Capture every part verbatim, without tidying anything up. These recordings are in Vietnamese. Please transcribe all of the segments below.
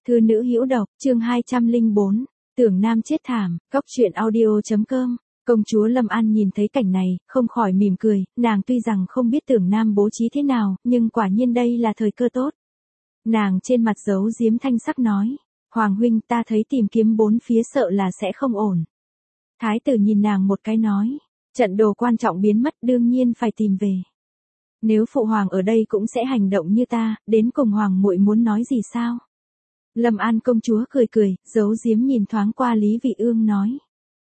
Thư nữ hữu độc, chương hai trăm lẻ bốn, tưởng nam chết thảm, cóc truyện audio.com. Công chúa Lâm An nhìn thấy cảnh này, không khỏi mỉm cười, nàng tuy rằng không biết tưởng nam bố trí thế nào, nhưng quả nhiên đây là thời cơ tốt. Nàng trên mặt giấu giếm thanh sắc nói, Hoàng huynh ta thấy tìm kiếm bốn phía sợ là sẽ không ổn. Thái tử nhìn nàng một cái nói, trận đồ quan trọng biến mất đương nhiên phải tìm về. Nếu phụ hoàng ở đây cũng sẽ hành động như ta, đến cùng hoàng muội muốn nói gì sao? Lâm An công chúa cười cười, giấu giếm nhìn thoáng qua Lý Vị Ương nói.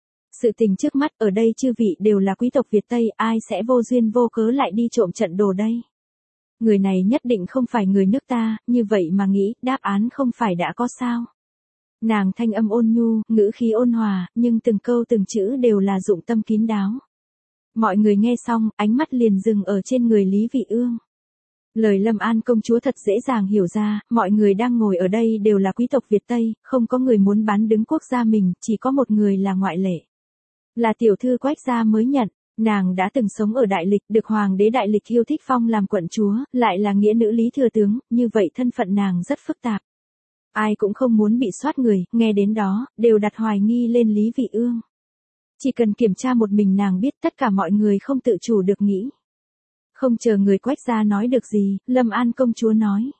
Sự tình trước mắt ở đây chư vị đều là quý tộc Việt Tây, ai sẽ vô duyên vô cớ lại đi trộm trận đồ đây? Người này nhất định không phải người nước ta, như vậy mà nghĩ, đáp án không phải đã có sao? Nàng thanh âm ôn nhu, ngữ khí ôn hòa, nhưng từng câu từng chữ đều là dụng tâm kín đáo. Mọi người nghe xong, ánh mắt liền dừng ở trên người Lý Vị Ương. Lời Lâm An công chúa thật dễ dàng hiểu ra, mọi người đang ngồi ở đây đều là quý tộc Việt Tây, không có người muốn bán đứng quốc gia mình, chỉ có một người là ngoại lệ. Là tiểu thư Quách gia mới nhận, nàng đã từng sống ở Đại Lịch, được hoàng đế Đại Lịch yêu thích phong làm quận chúa, lại là nghĩa nữ Lý thừa tướng, như vậy thân phận nàng rất phức tạp. Ai cũng không muốn bị soát người, nghe đến đó, đều đặt hoài nghi lên Lý Vị Ương. Chỉ cần kiểm tra một mình nàng biết tất cả mọi người không tự chủ được nghĩ. Không chờ người Quách gia nói được gì, Lâm An công chúa nói.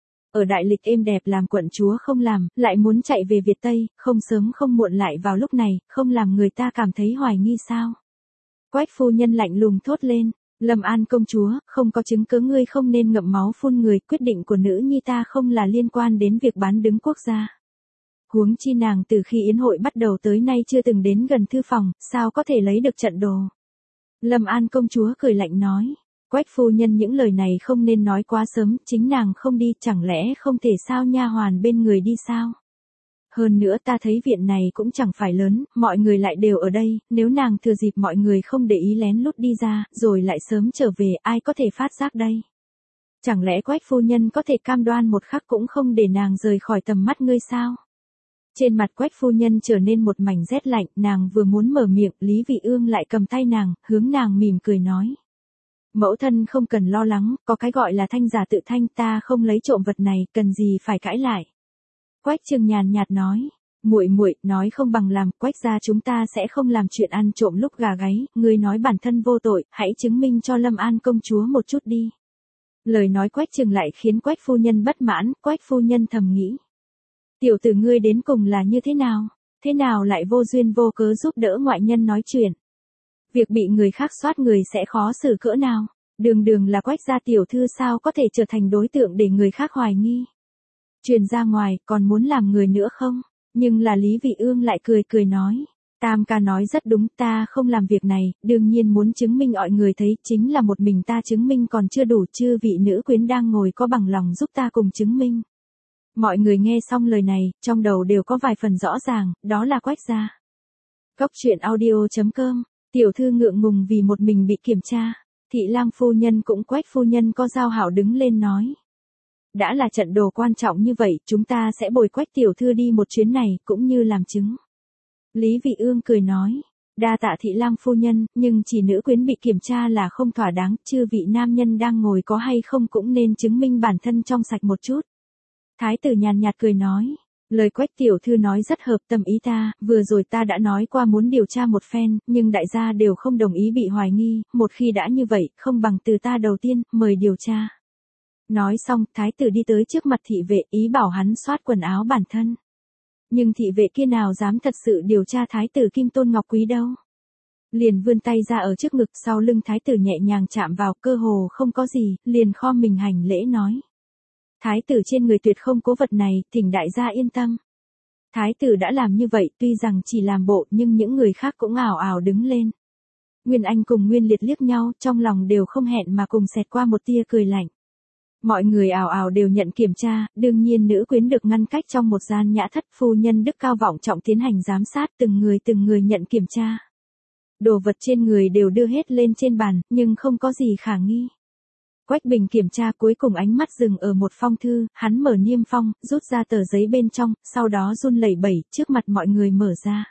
Ở Đại Lịch êm đẹp làm quận chúa không làm, lại muốn chạy về Việt Tây, không sớm không muộn lại vào lúc này, không làm người ta cảm thấy hoài nghi sao. Quách phu nhân lạnh lùng thốt lên, Lâm An công chúa, không có chứng cứ ngươi không nên ngậm máu phun người, quyết định của nữ nhi ta không là liên quan đến việc bán đứng quốc gia. Huống chi nàng từ khi yến hội bắt đầu tới nay chưa từng đến gần thư phòng, sao có thể lấy được trận đồ. Lâm An công chúa cười lạnh nói. Quách phu nhân những lời này không nên nói quá sớm, chính nàng không đi, chẳng lẽ không thể sao nha hoàn bên người đi sao? Hơn nữa ta thấy viện này cũng chẳng phải lớn, mọi người lại đều ở đây, nếu nàng thừa dịp mọi người không để ý lén lút đi ra, rồi lại sớm trở về, ai có thể phát giác đây? Chẳng lẽ Quách phu nhân có thể cam đoan một khắc cũng không để nàng rời khỏi tầm mắt ngươi sao? Trên mặt Quách phu nhân trở nên một mảnh rét lạnh, nàng vừa muốn mở miệng, Lý Vị Ương lại cầm tay nàng, hướng nàng mỉm cười nói. Mẫu thân không cần lo lắng, có cái gọi là thanh giả tự thanh, ta không lấy trộm vật này, cần gì phải cãi lại. Quách Trừng nhàn nhạt nói, muội muội nói không bằng làm, Quách gia chúng ta sẽ không làm chuyện ăn trộm lúc gà gáy, ngươi nói bản thân vô tội, hãy chứng minh cho Lâm An công chúa một chút đi. Lời nói Quách Trừng lại khiến Quách phu nhân bất mãn, Quách phu nhân thầm nghĩ. Tiểu tử ngươi đến cùng là như thế nào, thế nào lại vô duyên vô cớ giúp đỡ ngoại nhân nói chuyện. Việc bị người khác soát người sẽ khó xử cỡ nào, đường đường là Quách gia tiểu thư sao có thể trở thành đối tượng để người khác hoài nghi. Truyền ra ngoài, còn muốn làm người nữa không? Nhưng là Lý Vị Ương lại cười cười nói. Tam ca nói rất đúng, ta không làm việc này, đương nhiên muốn chứng minh mọi người thấy, chính là một mình ta chứng minh còn chưa đủ, chư vị nữ quyến đang ngồi có bằng lòng giúp ta cùng chứng minh. Mọi người nghe xong lời này, trong đầu đều có vài phần rõ ràng, đó là Quách gia. Cóc truyện audio.com. Tiểu thư ngượng ngùng vì một mình bị kiểm tra, Thị lang phu nhân cũng Quách phu nhân có giao hảo đứng lên nói. Đã là trận đồ quan trọng như vậy, chúng ta sẽ bồi Quách tiểu thư đi một chuyến này, cũng như làm chứng. Lý Vị Ương cười nói, đa tạ Thị lang phu nhân, nhưng chỉ nữ quyến bị kiểm tra là không thỏa đáng, chư vị nam nhân đang ngồi có hay không cũng nên chứng minh bản thân trong sạch một chút. Thái tử nhàn nhạt cười nói. Lời Quách tiểu thư nói rất hợp tâm ý ta, vừa rồi ta đã nói qua muốn điều tra một phen, nhưng đại gia đều không đồng ý bị hoài nghi, một khi đã như vậy, không bằng từ ta đầu tiên, mời điều tra. Nói xong, thái tử đi tới trước mặt thị vệ, ý bảo hắn soát quần áo bản thân. Nhưng thị vệ kia nào dám thật sự điều tra thái tử Kim Tôn Ngọc Quý đâu. Liền vươn tay ra ở trước ngực, sau lưng thái tử nhẹ nhàng chạm vào, cơ hồ không có gì, liền khom mình hành lễ nói. Thái tử trên người tuyệt không cố vật này, thỉnh đại gia yên tâm. Thái tử đã làm như vậy, tuy rằng chỉ làm bộ, nhưng những người khác cũng ảo ảo đứng lên. Nguyên Anh cùng Nguyên Liệt liếc nhau, trong lòng đều không hẹn mà cùng xẹt qua một tia cười lạnh. Mọi người ảo ảo đều nhận kiểm tra, đương nhiên nữ quyến được ngăn cách trong một gian nhã thất, phu nhân đức cao vọng trọng tiến hành giám sát, từng người từng người nhận kiểm tra. Đồ vật trên người đều đưa hết lên trên bàn, nhưng không có gì khả nghi. Quách Bình kiểm tra cuối cùng ánh mắt dừng ở một phong thư, hắn mở niêm phong, rút ra tờ giấy bên trong, sau đó run lẩy bẩy, trước mặt mọi người mở ra.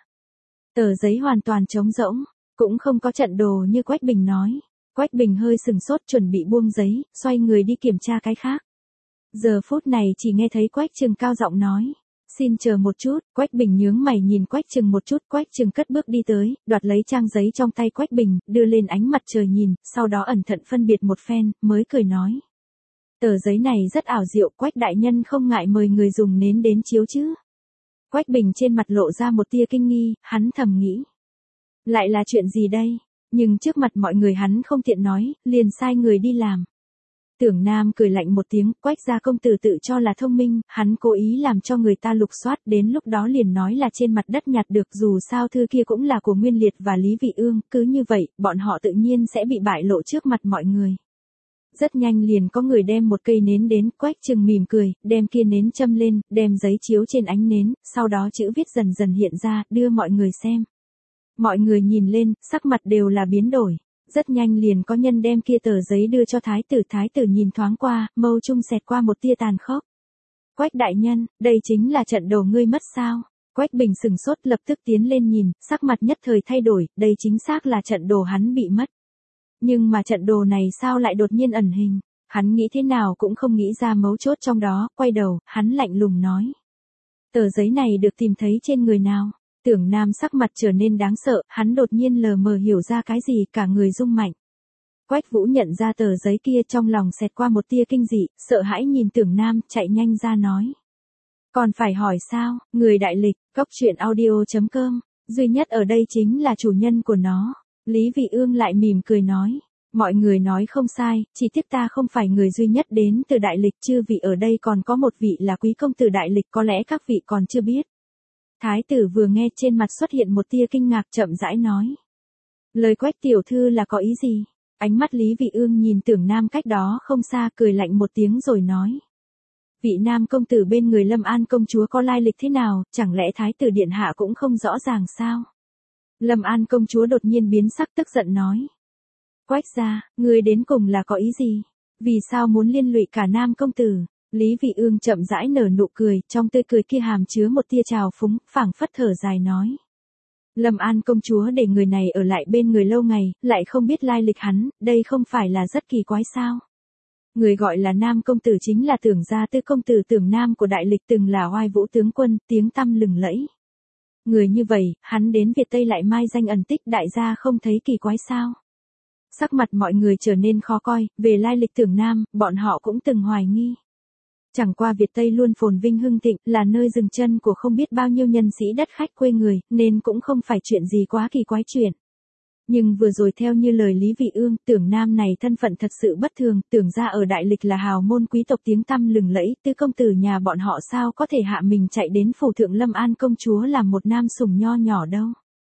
Tờ giấy hoàn toàn trống rỗng, cũng không có trận đồ như Quách Bình nói. Quách Bình hơi sừng sốt chuẩn bị buông giấy, xoay người đi kiểm tra cái khác. Giờ phút này chỉ nghe thấy Quách Trừng cao giọng nói, Xin chờ một chút, Quách Bình nhướng mày nhìn Quách Trừng một chút, Quách Trừng cất bước đi tới, đoạt lấy trang giấy trong tay Quách Bình, đưa lên ánh mặt trời nhìn, sau đó ẩn thận phân biệt một phen, mới cười nói. Tờ giấy này rất ảo diệu, Quách đại nhân không ngại mời người dùng nến đến chiếu chứ. Quách Bình trên mặt lộ ra một tia kinh nghi, hắn thầm nghĩ. Lại là chuyện gì đây? Nhưng trước mặt mọi người hắn không tiện nói, liền sai người đi làm. Tưởng Nam cười lạnh một tiếng, Quách gia công tử tự cho là thông minh, hắn cố ý làm cho người ta lục soát, đến lúc đó liền nói là trên mặt đất nhặt được, dù sao thư kia cũng là của Nguyên Liệt và Lý Vị Ương, cứ như vậy, bọn họ tự nhiên sẽ bị bại lộ trước mặt mọi người. Rất nhanh liền có người đem một cây nến đến, Quách Trừng mỉm cười, đem kia nến châm lên, đem giấy chiếu trên ánh nến, sau đó chữ viết dần dần hiện ra, đưa mọi người xem. Mọi người nhìn lên, sắc mặt đều là biến đổi. Rất nhanh liền có nhân đem kia tờ giấy đưa cho thái tử, thái tử nhìn thoáng qua, mâu trung xẹt qua một tia tàn khốc. Quách đại nhân, đây chính là trận đồ ngươi mất sao? Quách Bình sừng sốt lập tức tiến lên nhìn, sắc mặt nhất thời thay đổi, đây chính xác là trận đồ hắn bị mất. Nhưng mà trận đồ này sao lại đột nhiên ẩn hình? Hắn nghĩ thế nào cũng không nghĩ ra mấu chốt trong đó, quay đầu, hắn lạnh lùng nói. Tờ giấy này được tìm thấy trên người nào? Tưởng Nam sắc mặt trở nên đáng sợ, hắn đột nhiên lờ mờ hiểu ra cái gì, cả người rung mạnh. Quách Vũ nhận ra tờ giấy kia, trong lòng xẹt qua một tia kinh dị, sợ hãi nhìn Tưởng Nam, chạy nhanh ra nói. Còn phải hỏi sao, người đại lịch, góc truyện audio chấm com, duy nhất ở đây chính là chủ nhân của nó. Lý Vị Ương lại mỉm cười nói. Mọi người nói không sai, chỉ tiếc ta không phải người duy nhất đến từ đại lịch, chư vị ở đây còn có một vị là quý công tử đại lịch, có lẽ các vị còn chưa biết. Thái tử vừa nghe trên mặt xuất hiện một tia kinh ngạc, chậm rãi nói. Lời Quách tiểu thư là có ý gì? Ánh mắt Lý Vị Ương nhìn Tưởng Nam cách đó không xa, cười lạnh một tiếng rồi nói. Vị nam công tử bên người Lâm An công chúa có lai lịch thế nào, chẳng lẽ thái tử điện hạ cũng không rõ ràng sao? Lâm An công chúa đột nhiên biến sắc, tức giận nói. Quách gia, ngươi đến cùng là có ý gì? Vì sao muốn liên lụy cả nam công tử? Lý Vị Ương chậm rãi nở nụ cười, trong tươi cười kia hàm chứa một tia trào phúng, phảng phất thở dài nói. Lâm An công chúa để người này ở lại bên người lâu ngày, lại không biết lai lịch hắn, đây không phải là rất kỳ quái sao? Người gọi là nam công tử chính là Tưởng gia tư công tử Tưởng Nam của đại lịch, từng là oai vũ tướng quân, tiếng tăm lừng lẫy. Người như vậy, hắn đến Việt Tây lại mai danh ẩn tích, đại gia không thấy kỳ quái sao? Sắc mặt mọi người trở nên khó coi, về lai lịch Tưởng Nam, bọn họ cũng từng hoài nghi. Chẳng qua Việt Tây luôn phồn vinh hưng thịnh, là nơi dừng chân của không biết bao nhiêu nhân sĩ đất khách quê người, nên cũng không phải chuyện gì quá kỳ quái chuyện. Nhưng vừa rồi theo như lời Lý Vị Ương, Tưởng Nam này thân phận thật sự bất thường, Tưởng gia ở đại lịch là hào môn quý tộc tiếng tăm lừng lẫy, tư công tử nhà bọn họ sao có thể hạ mình chạy đến phủ thượng Lâm An công chúa làm một nam sủng nho nhỏ đâu.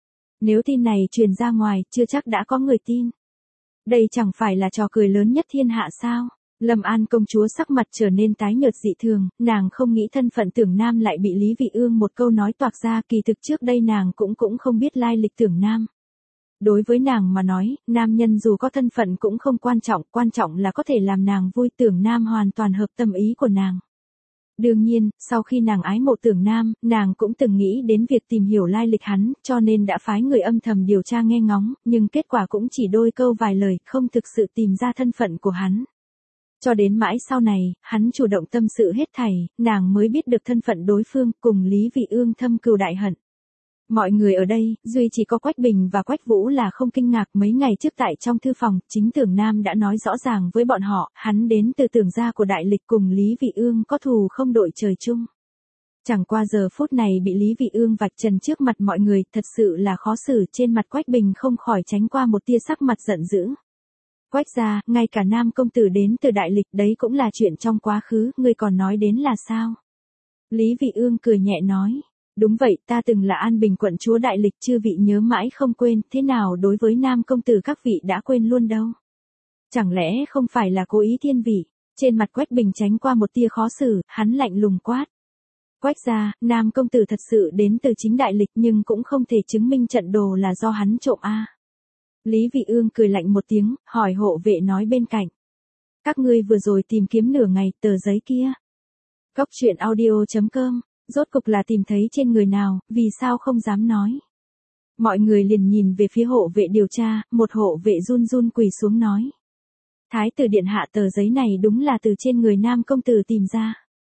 Nếu tin này truyền ra ngoài, chưa chắc đã có người tin. Đây chẳng phải là trò cười lớn nhất thiên hạ sao? Lâm An công chúa sắc mặt trở nên tái nhợt dị thường, nàng không nghĩ thân phận Tưởng Nam lại bị Lý Vị Ương một câu nói toạc ra, kỳ thực trước đây nàng cũng cũng không biết lai lịch Tưởng Nam. Đối với nàng mà nói, nam nhân dù có thân phận cũng không quan trọng, quan trọng là có thể làm nàng vui. Tưởng Nam hoàn toàn hợp tâm ý của nàng. Đương nhiên, sau khi nàng ái mộ Tưởng Nam, nàng cũng từng nghĩ đến việc tìm hiểu lai lịch hắn, cho nên đã phái người âm thầm điều tra nghe ngóng, nhưng kết quả cũng chỉ đôi câu vài lời, không thực sự tìm ra thân phận của hắn. Cho đến mãi sau này, hắn chủ động tâm sự hết thảy, nàng mới biết được thân phận đối phương, cùng Lý Vị Ương thâm cừu đại hận. Mọi người ở đây, duy chỉ có Quách Bình và Quách Vũ là không kinh ngạc. Mấy ngày trước tại trong thư phòng, chính Tưởng Nam đã nói rõ ràng với bọn họ, hắn đến từ Tưởng gia của đại lịch, cùng Lý Vị Ương có thù không đội trời chung. Chẳng qua giờ phút này bị Lý Vị Ương vạch trần trước mặt mọi người, thật sự là khó xử. Trên mặt Quách Bình không khỏi tránh qua một tia sắc mặt giận dữ. Quách gia, ngay cả nam công tử đến từ đại lịch, đấy cũng là chuyện trong quá khứ, ngươi còn nói đến là sao? Lý Vị Ương cười nhẹ nói. Đúng vậy, ta từng là An Bình quận chúa đại lịch, chư vị nhớ mãi không quên, thế nào đối với nam công tử các vị đã quên luôn đâu? Chẳng lẽ không phải là cố ý thiên vị? Trên mặt Quách Bình tránh qua một tia khó xử, hắn lạnh lùng quát. Quách gia, nam công tử thật sự đến từ chính đại lịch, nhưng cũng không thể chứng minh trận đồ là do hắn trộm a. Lý Vị Ương cười lạnh một tiếng, hỏi hộ vệ nói bên cạnh. Các ngươi vừa rồi tìm kiếm nửa ngày, tờ giấy kia. Góc truyện audio chấm com, rốt cục là tìm thấy trên người nào, vì sao không dám nói. Mọi người liền nhìn về phía hộ vệ điều tra, một hộ vệ run run quỳ xuống nói. Thái tử điện hạ, tờ giấy này đúng là từ trên người nam công tử tìm ra.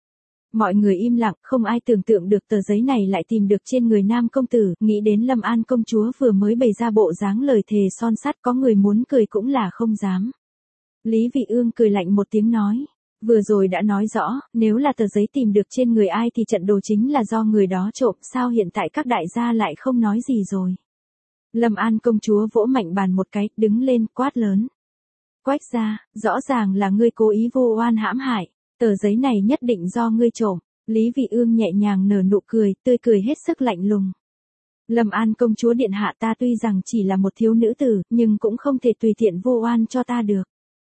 Mọi người im lặng, không ai tưởng tượng được tờ giấy này lại tìm được trên người nam công tử, nghĩ đến Lâm An công chúa vừa mới bày ra bộ dáng lời thề son sắt, có người muốn cười cũng là không dám. Lý Vị Ương cười lạnh một tiếng nói, vừa rồi đã nói rõ, nếu là tờ giấy tìm được trên người ai thì trận đồ chính là do người đó trộm, sao hiện tại các đại gia lại không nói gì rồi. Lâm An công chúa vỗ mạnh bàn một cái, đứng lên, quát lớn. Quách gia, rõ ràng là ngươi cố ý vu oan hãm hại, tờ giấy này nhất định do ngươi trộm. Lý Vị Ương nhẹ nhàng nở nụ cười, tươi cười hết sức lạnh lùng. Lâm An công chúa điện hạ, ta tuy rằng chỉ là một thiếu nữ tử, nhưng cũng không thể tùy tiện vu oan cho ta được.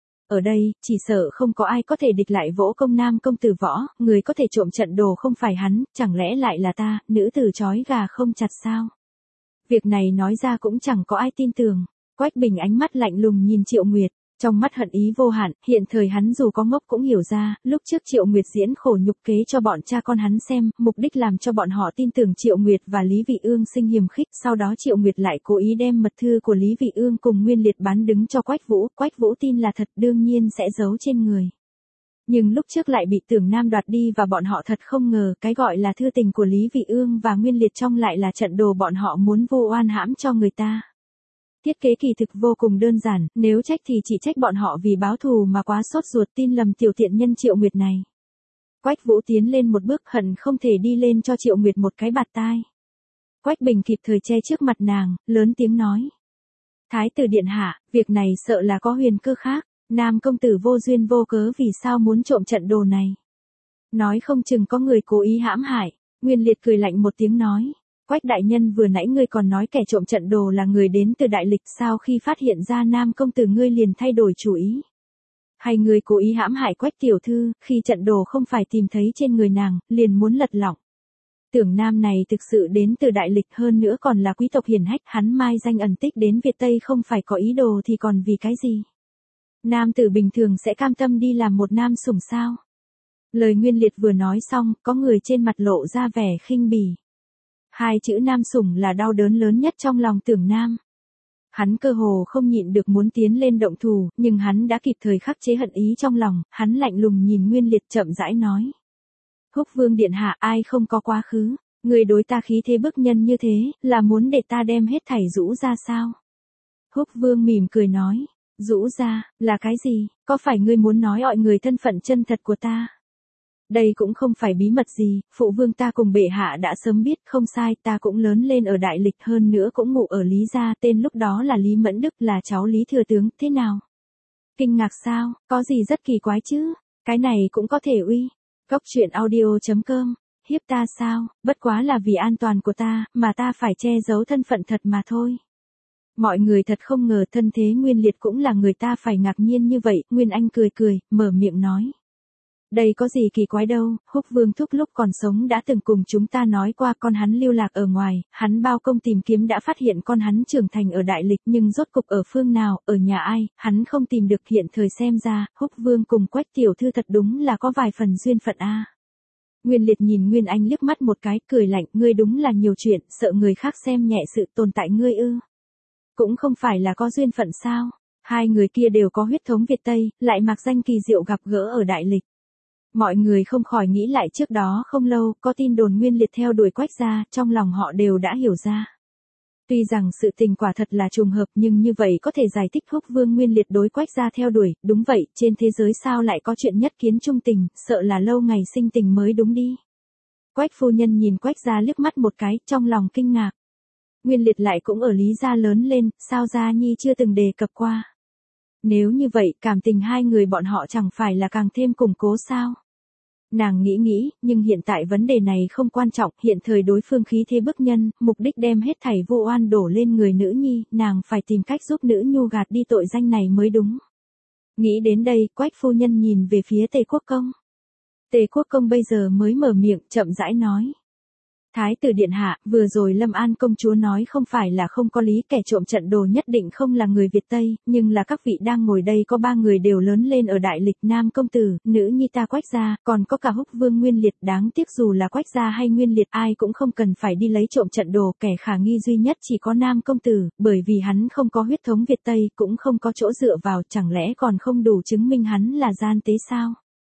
Ở đây, chỉ sợ không có ai có thể địch lại võ công nam công tử võ, người có thể trộm trận đồ không phải hắn, chẳng lẽ lại là ta, nữ tử trói gà không chặt sao? Việc này nói ra cũng chẳng có ai tin tưởng. Quách Bình ánh mắt lạnh lùng nhìn Triệu Nguyệt, trong mắt hận ý vô hạn, hiện thời hắn dù có ngốc cũng hiểu ra, lúc trước Triệu Nguyệt diễn khổ nhục kế cho bọn cha con hắn xem, mục đích làm cho bọn họ tin tưởng Triệu Nguyệt và Lý Vị Ương sinh hiềm khích, sau đó Triệu Nguyệt lại cố ý đem mật thư của Lý Vị Ương cùng Nguyên Liệt bán đứng cho Quách Vũ, Quách Vũ tin là thật đương nhiên sẽ giấu trên người. Nhưng lúc trước lại bị Tưởng Nam đoạt đi và bọn họ thật không ngờ, cái gọi là thư tình của Lý Vị Ương và Nguyên Liệt trong lại là trận đồ bọn họ muốn vu oan hãm cho người ta. Thiết kế kỳ thực vô cùng đơn giản, nếu trách thì chỉ trách bọn họ vì báo thù mà quá sốt ruột tin lầm tiểu tiện nhân Triệu Nguyệt này. Quách Vũ tiến lên một bước hận không thể đi lên cho Triệu Nguyệt một cái bạt tai. Quách Bình kịp thời che trước mặt nàng, lớn tiếng nói. Thái tử điện hạ, việc này sợ là có huyền cơ khác, nam công tử vô duyên vô cớ vì sao muốn trộm trận đồ này. Nói không chừng có người cố ý hãm hại, Nguyên Liệt cười lạnh một tiếng nói. Quách đại nhân vừa nãy ngươi còn nói kẻ trộm trận đồ là người đến từ đại lịch, sao khi phát hiện ra nam công tử ngươi liền thay đổi chủ ý? Hay ngươi cố ý hãm hại Quách tiểu thư, khi trận đồ không phải tìm thấy trên người nàng, liền muốn lật lọng? Tưởng Nam này thực sự đến từ đại lịch, hơn nữa còn là quý tộc hiển hách, hắn mai danh ẩn tích đến Việt Tây không phải có ý đồ thì còn vì cái gì? Nam tử bình thường sẽ cam tâm đi làm một nam sủng sao? Lời Nguyên Liệt vừa nói xong, có người trên mặt lộ ra vẻ khinh bỉ. Hai chữ nam sủng là đau đớn lớn nhất trong lòng Tưởng Nam. Hắn cơ hồ không nhịn được muốn tiến lên động thủ, nhưng hắn đã kịp thời khắc chế hận ý trong lòng, hắn lạnh lùng nhìn Nguyên Liệt chậm rãi nói. Húc Vương điện hạ, ai không có quá khứ, người đối ta khí thế bức nhân như thế, là muốn để ta đem hết thảy rũ ra sao? Húc Vương mỉm cười nói, rũ ra, là cái gì, có phải ngươi muốn nói mọi người thân phận chân thật của ta? Đây cũng không phải bí mật gì, phụ vương ta cùng bệ hạ đã sớm biết, không sai, ta cũng lớn lên ở đại lịch, hơn nữa cũng ngụ ở Lý gia, tên lúc đó là Lý Mẫn Đức, là cháu Lý thừa tướng, thế nào? Kinh ngạc sao, có gì rất kỳ quái chứ, cái này cũng có thể uy. Góc truyện audio chấm com, hiếp ta sao, bất quá là vì an toàn của ta, mà ta phải che giấu thân phận thật mà thôi. Mọi người thật không ngờ thân thế Nguyên Liệt cũng là người ta phải ngạc nhiên như vậy, Nguyên Anh cười cười, mở miệng nói. Đây có gì kỳ quái đâu, Húc Vương thúc lúc còn sống đã từng cùng chúng ta nói qua con hắn lưu lạc ở ngoài, hắn bao công tìm kiếm đã phát hiện con hắn trưởng thành ở đại lịch, nhưng rốt cục ở phương nào, ở nhà ai, hắn không tìm được, hiện thời xem ra, Húc Vương cùng Quách tiểu thư thật đúng là có vài phần duyên phận a. Nguyên Liệt nhìn Nguyên Anh liếc mắt một cái, cười lạnh, ngươi đúng là nhiều chuyện, sợ người khác xem nhẹ sự tồn tại ngươi ư? Cũng không phải là có duyên phận sao? Hai người kia đều có huyết thống Việt Tây, lại mặc danh kỳ diệu gặp gỡ ở đại lịch. Mọi người không khỏi nghĩ lại trước đó không lâu, có tin đồn Nguyên Liệt theo đuổi Quách gia, trong lòng họ đều đã hiểu ra. Tuy rằng sự tình quả thật là trùng hợp, nhưng như vậy có thể giải thích Húc Vương Nguyên Liệt đối Quách gia theo đuổi, đúng vậy, trên thế giới sao lại có chuyện nhất kiến trung tình, sợ là lâu ngày sinh tình mới đúng đi. Quách phu nhân nhìn Quách gia liếc mắt một cái, trong lòng kinh ngạc. Nguyên Liệt lại cũng ở Lý gia lớn lên, sao Gia Nhi chưa từng đề cập qua. Nếu như vậy, cảm tình hai người bọn họ chẳng phải là càng thêm củng cố sao? Nàng nghĩ nghĩ, nhưng hiện tại vấn đề này không quan trọng, hiện thời đối phương khí thế bức nhân, mục đích đem hết thảy vô oan đổ lên người nữ nhi, nàng phải tìm cách giúp nữ nhu gạt đi tội danh này mới đúng. Nghĩ đến đây, Quách phu nhân nhìn về phía Tề Quốc Công. Tề Quốc Công bây giờ mới mở miệng, chậm rãi nói. Thái tử điện hạ, vừa rồi Lâm An công chúa nói không phải là không có lý, kẻ trộm trận đồ nhất định không là người Việt Tây, nhưng là các vị đang ngồi đây có ba người đều lớn lên ở đại lịch, nam công tử, nữ nhi ta Quách gia, còn có cả Húc Vương Nguyên Liệt, đáng tiếc dù là Quách gia hay Nguyên Liệt ai cũng không cần phải đi lấy trộm trận đồ, kẻ khả nghi duy nhất chỉ có nam công tử, bởi vì hắn không có huyết thống Việt Tây, cũng không có chỗ dựa vào, chẳng lẽ còn không đủ chứng minh hắn là gian tế sao?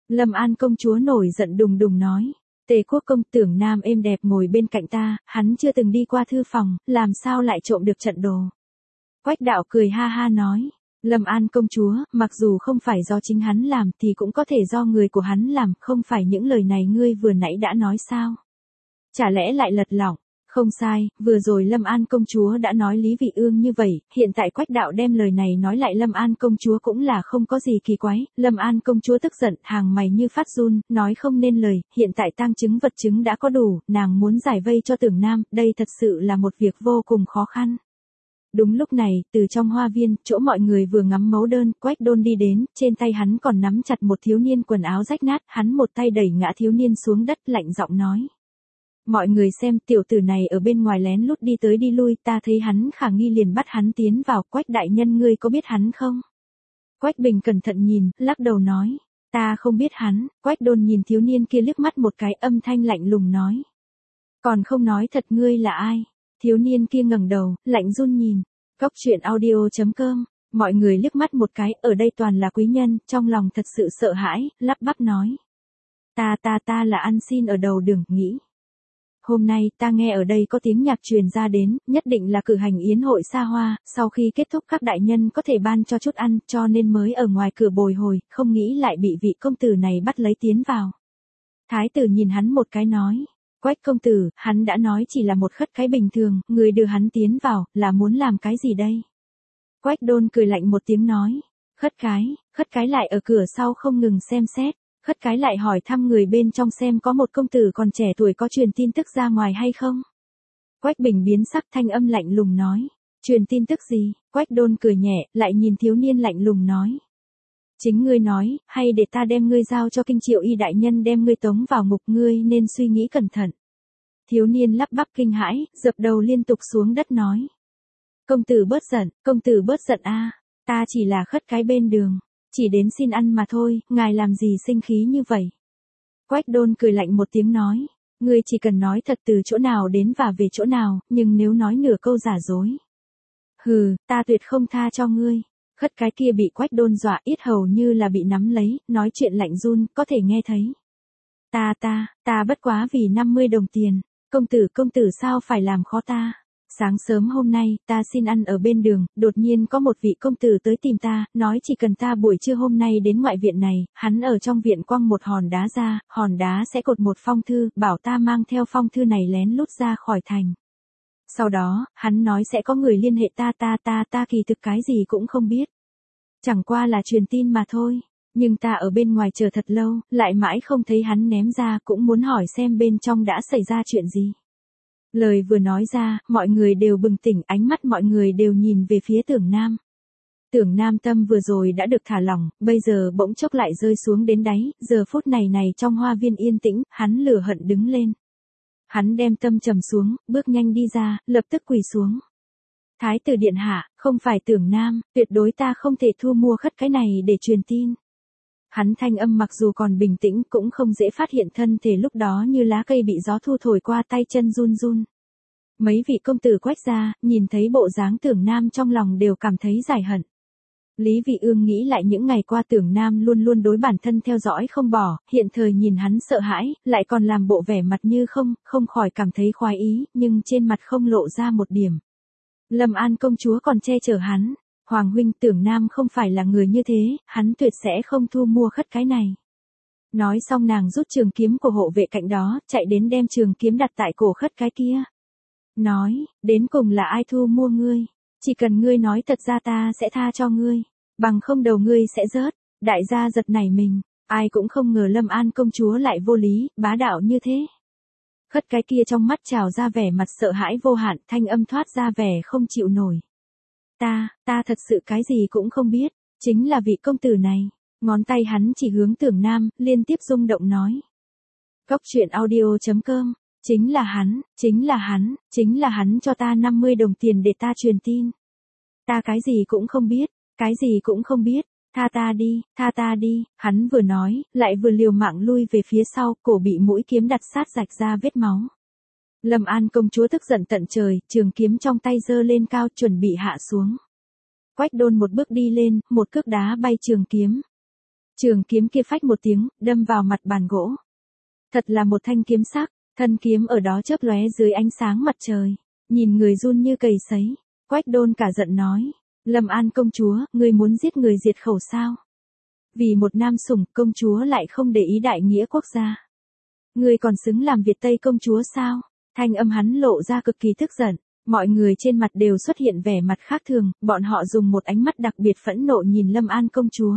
Lâm An công chúa nổi giận đùng đùng nói. Tề Quốc công Tưởng Nam êm đẹp ngồi bên cạnh ta, hắn chưa từng đi qua thư phòng, làm sao lại trộm được trận đồ. Quách đạo cười ha ha nói. Lâm An công chúa, mặc dù không phải do chính hắn làm thì cũng có thể do người của hắn làm, không phải những lời này ngươi vừa nãy đã nói sao? Chả lẽ lại lật lỏng? Không sai, vừa rồi Lâm An công chúa đã nói Lý Vị Ương như vậy, hiện tại Quách đạo đem lời này nói lại Lâm An công chúa cũng là không có gì kỳ quái. Lâm An công chúa tức giận, hàng mày như phát run, nói không nên lời, hiện tại tang chứng vật chứng đã có đủ, nàng muốn giải vây cho Tưởng Nam, đây thật sự là một việc vô cùng khó khăn. Đúng lúc này, từ trong hoa viên, chỗ mọi người vừa ngắm mẫu đơn, Quách Đôn đi đến, trên tay hắn còn nắm chặt một thiếu niên quần áo rách nát, hắn một tay đẩy ngã thiếu niên xuống đất, lạnh giọng nói. Mọi người xem, tiểu tử này ở bên ngoài lén lút đi tới đi lui, ta thấy hắn khả nghi liền bắt hắn tiến vào. Quách đại nhân ngươi có biết hắn không? Quách Bình cẩn thận nhìn, lắc đầu nói. Ta không biết hắn. Quách Đôn nhìn thiếu niên kia liếc mắt một cái, âm thanh lạnh lùng nói. Còn không nói thật ngươi là ai? Thiếu niên kia ngẩng đầu, lạnh run nhìn. Cốc truyện audio chấm com. Mọi người liếc mắt một cái, ở đây toàn là quý nhân, trong lòng thật sự sợ hãi, lắp bắp nói. Ta ta ta là ăn xin ở đầu đường, nghĩ. Hôm nay, ta nghe ở đây có tiếng nhạc truyền ra đến, nhất định là cử hành yến hội xa hoa, sau khi kết thúc các đại nhân có thể ban cho chút ăn, cho nên mới ở ngoài cửa bồi hồi, không nghĩ lại bị vị công tử này bắt lấy tiến vào. Thái tử nhìn hắn một cái nói, Quách công tử, hắn đã nói chỉ là một khất cái bình thường, người đưa hắn tiến vào, là muốn làm cái gì đây? Quách Đôn cười lạnh một tiếng nói, khất cái, khất cái lại ở cửa sau không ngừng xem xét. Khất cái lại hỏi thăm người bên trong xem có một công tử còn trẻ tuổi có truyền tin tức ra ngoài hay không. Quách Bình biến sắc, thanh âm lạnh lùng nói. Truyền tin tức gì? Quách Đôn cười nhẹ, lại nhìn thiếu niên lạnh lùng nói. Chính ngươi nói, hay để ta đem ngươi giao cho Kinh Triệu Y đại nhân đem ngươi tống vào ngục, ngươi nên suy nghĩ cẩn thận. Thiếu niên lắp bắp kinh hãi, dập đầu liên tục xuống đất nói. Công tử bớt giận, công tử bớt giận a, ta chỉ là khất cái bên đường. Chỉ đến xin ăn mà thôi, ngài làm gì sinh khí như vậy? Quách Đôn cười lạnh một tiếng nói, ngươi chỉ cần nói thật từ chỗ nào đến và về chỗ nào, nhưng nếu nói nửa câu giả dối. Hừ, ta tuyệt không tha cho ngươi. Khất cái kia bị Quách Đôn dọa yết hầu như là bị nắm lấy, nói chuyện lạnh run, có thể nghe thấy. Ta ta, ta bất quá vì năm mươi đồng tiền, công tử công tử sao phải làm khó ta? Sáng sớm hôm nay, ta xin ăn ở bên đường, đột nhiên có một vị công tử tới tìm ta, nói chỉ cần ta buổi trưa hôm nay đến ngoại viện này, hắn ở trong viện quăng một hòn đá ra, hòn đá sẽ cột một phong thư, bảo ta mang theo phong thư này lén lút ra khỏi thành. Sau đó, hắn nói sẽ có người liên hệ ta ta ta ta kỳ thực cái gì cũng không biết. Chẳng qua là truyền tin mà thôi, nhưng ta ở bên ngoài chờ thật lâu, lại mãi không thấy hắn ném ra, cũng muốn hỏi xem bên trong đã xảy ra chuyện gì. Lời vừa nói ra, mọi người đều bừng tỉnh, ánh mắt mọi người đều nhìn về phía Tưởng Nam. Tưởng Nam tâm vừa rồi đã được thả lỏng, bây giờ bỗng chốc lại rơi xuống đến đáy, giờ phút này này trong hoa viên yên tĩnh, hắn lửa hận đứng lên. Hắn đem tâm trầm xuống, bước nhanh đi ra, lập tức quỳ xuống. Thái tử điện hạ, không phải Tưởng Nam, tuyệt đối ta không thể thu mua khất cái này để truyền tin. Hắn thanh âm mặc dù còn bình tĩnh cũng không dễ phát hiện, thân thể lúc đó như lá cây bị gió thu thổi qua, tay chân run run. Mấy vị công tử Quách gia, nhìn thấy bộ dáng Tưởng Nam trong lòng đều cảm thấy giải hận. Lý Vị Ương nghĩ lại những ngày qua Tưởng Nam luôn luôn đối bản thân theo dõi không bỏ, hiện thời nhìn hắn sợ hãi, lại còn làm bộ vẻ mặt như không, không khỏi cảm thấy khoái ý, nhưng trên mặt không lộ ra một điểm. Lâm An công chúa còn che chở hắn. Hoàng huynh, Tưởng Nam không phải là người như thế, hắn tuyệt sẽ không thu mua khất cái này. Nói xong nàng rút trường kiếm của hộ vệ cạnh đó, chạy đến đem trường kiếm đặt tại cổ khất cái kia. Nói, đến cùng là ai thu mua ngươi? Chỉ cần ngươi nói thật ra ta sẽ tha cho ngươi, bằng không đầu ngươi sẽ rớt. Đại gia giật nảy mình, ai cũng không ngờ Lâm An công chúa lại vô lý, bá đạo như thế. Khất cái kia trong mắt trào ra vẻ mặt sợ hãi vô hạn, thanh âm thoát ra vẻ không chịu nổi. Ta, ta thật sự cái gì cũng không biết, chính là vị công tử này. Ngón tay hắn chỉ hướng Tưởng Nam, liên tiếp rung động nói. Cốc truyện audio chấm com, chính là hắn, chính là hắn, chính là hắn cho ta năm mươi đồng tiền để ta truyền tin. Ta cái gì cũng không biết, cái gì cũng không biết, tha ta đi, tha ta đi, hắn vừa nói, lại vừa liều mạng lui về phía sau, cổ bị mũi kiếm đặt sát rạch ra vết máu. Lâm An công chúa tức giận tận trời, trường kiếm trong tay giơ lên cao chuẩn bị hạ xuống. Quách Đôn một bước đi lên, một cước đá bay trường kiếm. Trường kiếm kia phách một tiếng, đâm vào mặt bàn gỗ. Thật là một thanh kiếm sắc, thân kiếm ở đó chớp lóe dưới ánh sáng mặt trời, nhìn người run như cầy sấy. Quách Đôn cả giận nói, Lâm An công chúa, ngươi muốn giết người diệt khẩu sao? Vì một nam sủng, công chúa lại không để ý đại nghĩa quốc gia. Ngươi còn xứng làm Việt Tây công chúa sao? Thanh âm hắn lộ ra cực kỳ tức giận, mọi người trên mặt đều xuất hiện vẻ mặt khác thường, bọn họ dùng một ánh mắt đặc biệt phẫn nộ nhìn Lâm An công chúa.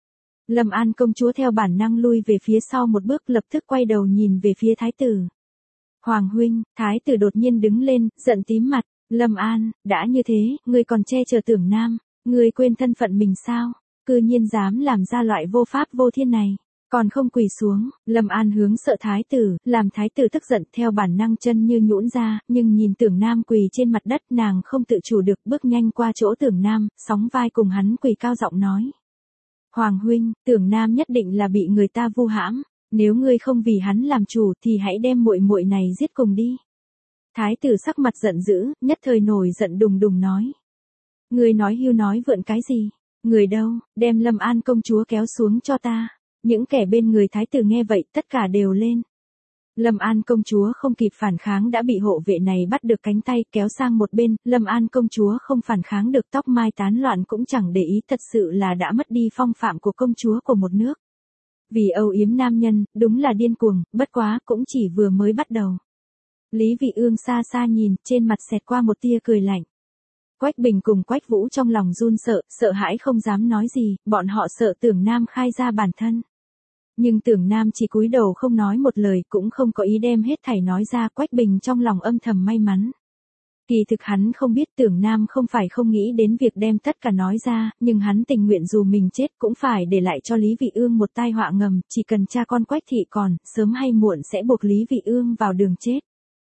Lâm An công chúa theo bản năng lui về phía sau một bước, lập tức quay đầu nhìn về phía thái tử. Hoàng huynh, thái tử đột nhiên đứng lên, giận tím mặt, Lâm An, đã như thế, ngươi còn che chở Tưởng Nam, ngươi quên thân phận mình sao? Cư nhiên dám làm ra loại vô pháp vô thiên này, còn không quỳ xuống. Lâm An hướng sợ thái tử, làm thái tử tức giận, theo bản năng chân như nhũn ra, nhưng nhìn Tưởng Nam quỳ trên mặt đất, nàng không tự chủ được bước nhanh qua chỗ Tưởng Nam, sóng vai cùng hắn quỳ cao giọng nói. Hoàng huynh, Tưởng Nam nhất định là bị người ta vu hãm, nếu ngươi không vì hắn làm chủ thì hãy đem muội muội này giết cùng đi. Thái tử sắc mặt giận dữ, nhất thời nổi giận đùng đùng nói. Ngươi nói hưu nói vượn cái gì? Người đâu, đem Lâm An công chúa kéo xuống cho ta. Những kẻ bên người thái tử nghe vậy tất cả đều lên. Lâm An công chúa không kịp phản kháng đã bị hộ vệ này bắt được cánh tay kéo sang một bên. Lâm An công chúa không phản kháng được, tóc mai tán loạn cũng chẳng để ý, thật sự là đã mất đi phong phạm của công chúa của một nước. Vì âu yếm nam nhân, đúng là điên cuồng, bất quá cũng chỉ vừa mới bắt đầu. Lý Vị Ương xa xa nhìn, trên mặt xẹt qua một tia cười lạnh. Quách Bình cùng Quách Vũ trong lòng run sợ, sợ hãi không dám nói gì, bọn họ sợ Tưởng Nam khai ra bản thân. Nhưng Tưởng Nam chỉ cúi đầu không nói một lời, cũng không có ý đem hết thảy nói ra. Quách Bình trong lòng âm thầm may mắn. Kỳ thực hắn không biết Tưởng Nam không phải không nghĩ đến việc đem tất cả nói ra, nhưng hắn tình nguyện dù mình chết cũng phải để lại cho Lý Vị Ương một tai họa ngầm, chỉ cần cha con Quách thị còn, sớm hay muộn sẽ buộc Lý Vị Ương vào đường chết.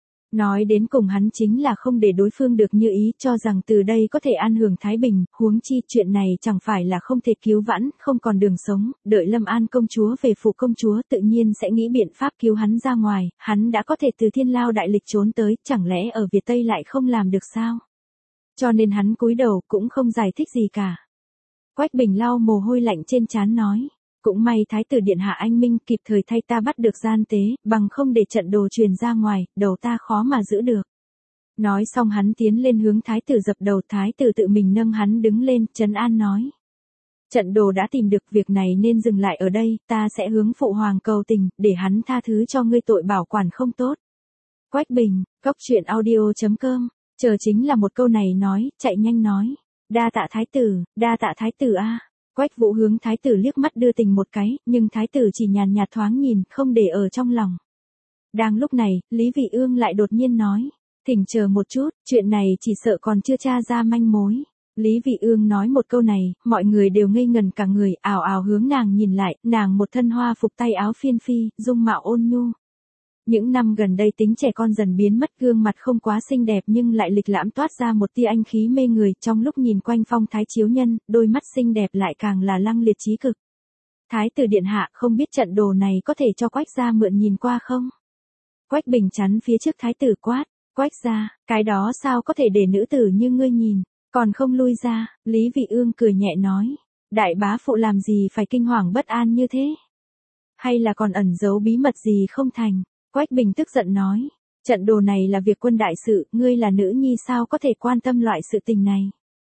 Nói đến cùng hắn chính là không để đối phương được như ý, cho rằng từ đây có thể an hưởng thái bình, huống chi chuyện này chẳng phải là không thể cứu vãn, không còn đường sống, đợi Lâm An công chúa về phủ công chúa tự nhiên sẽ nghĩ biện pháp cứu hắn ra ngoài, hắn đã có thể từ thiên lao đại lịch trốn tới, chẳng lẽ ở Việt Tây lại không làm được sao? Cho nên hắn cúi đầu cũng không giải thích gì cả. Quách Bình lau mồ hôi lạnh trên trán nói. Cũng may thái tử điện hạ anh minh kịp thời thay ta bắt được gian tế, bằng không để trận đồ truyền ra ngoài, đầu ta khó mà giữ được. Nói xong hắn tiến lên hướng thái tử dập đầu, thái tử tự mình nâng hắn đứng lên, trấn an nói. Trận đồ đã tìm được, việc này nên dừng lại ở đây, ta sẽ hướng phụ hoàng cầu tình, để hắn tha thứ cho ngươi tội bảo quản không tốt. Quách Bình, cốc truyện audio chấm com, chờ chính là một câu này nói, chạy nhanh nói. Đa tạ thái tử, đa tạ thái tử a. Quách Vũ hướng thái tử liếc mắt đưa tình một cái, nhưng thái tử chỉ nhàn nhạt thoáng nhìn, không để ở trong lòng. Đang lúc này, Lý Vị Ương lại đột nhiên nói, thỉnh chờ một chút, chuyện này chỉ sợ còn chưa tra ra manh mối. Lý Vị Ương nói một câu này, mọi người đều ngây ngần cả người, ào ào hướng nàng nhìn lại, nàng một thân hoa phục tay áo phiên phi, dung mạo ôn nhu. Những năm gần đây tính trẻ con dần biến mất, gương mặt không quá xinh đẹp nhưng lại lịch lãm toát ra một tia anh khí mê người, trong lúc nhìn quanh phong thái chiếu nhân, đôi mắt xinh đẹp lại càng là lăng liệt chí cực. Thái tử điện hạ, không biết trận đồ này có thể cho Quách gia mượn nhìn qua không? Quách Bình chắn phía trước thái tử quát, Quách gia, cái đó sao có thể để nữ tử như ngươi nhìn, còn không lui ra. Lý Vị Ương cười nhẹ nói, đại bá phụ làm gì phải kinh hoàng bất an như thế? Hay là còn ẩn giấu bí mật gì không thành? Quách Bình tức giận nói, trận đồ này là việc quân đại sự, ngươi là nữ nhi sao có thể quan tâm loại sự tình này.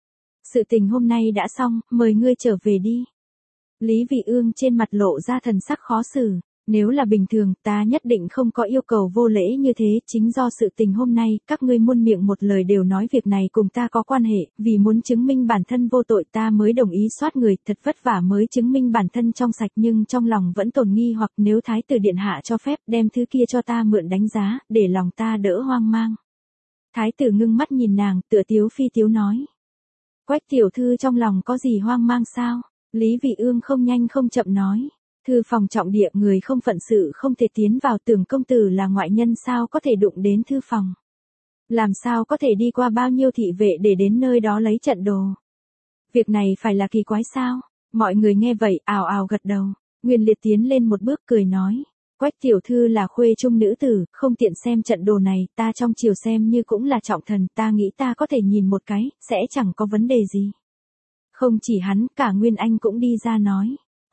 Sự tình hôm nay đã xong, mời ngươi trở về đi. Lý Vị Ương trên mặt lộ ra thần sắc khó xử, nếu là bình thường ta nhất định không có yêu cầu vô lễ như thế, chính do sự tình hôm nay, các ngươi muôn miệng một lời đều nói việc này cùng ta có quan hệ, vì muốn chứng minh bản thân vô tội ta mới đồng ý soát người, thật vất vả mới chứng minh bản thân trong sạch nhưng trong lòng vẫn tồn nghi hoặc nếu thái tử điện hạ cho phép đem thứ kia cho ta mượn đánh giá, để lòng ta đỡ hoang mang. Thái tử ngưng mắt nhìn nàng, tựa tiếu phi tiếu nói. Quách tiểu thư trong lòng có gì hoang mang sao? Lý Vị Ương không nhanh không chậm nói. Thư phòng trọng địa, người không phận sự không thể tiến vào, Tưởng công tử là ngoại nhân sao có thể đụng đến thư phòng. Làm sao có thể đi qua bao nhiêu thị vệ để đến nơi đó lấy trận đồ. Việc này phải là kỳ quái sao? Mọi người nghe vậy, ào ào gật đầu. Nguyên Liệt tiến lên một bước cười nói. Quách tiểu thư là khuê trung nữ tử, không tiện xem trận đồ này, ta trong chiều xem như cũng là trọng thần, ta nghĩ ta có thể nhìn một cái, sẽ chẳng có vấn đề gì. Không chỉ hắn, cả Nguyên Anh cũng đi ra nói.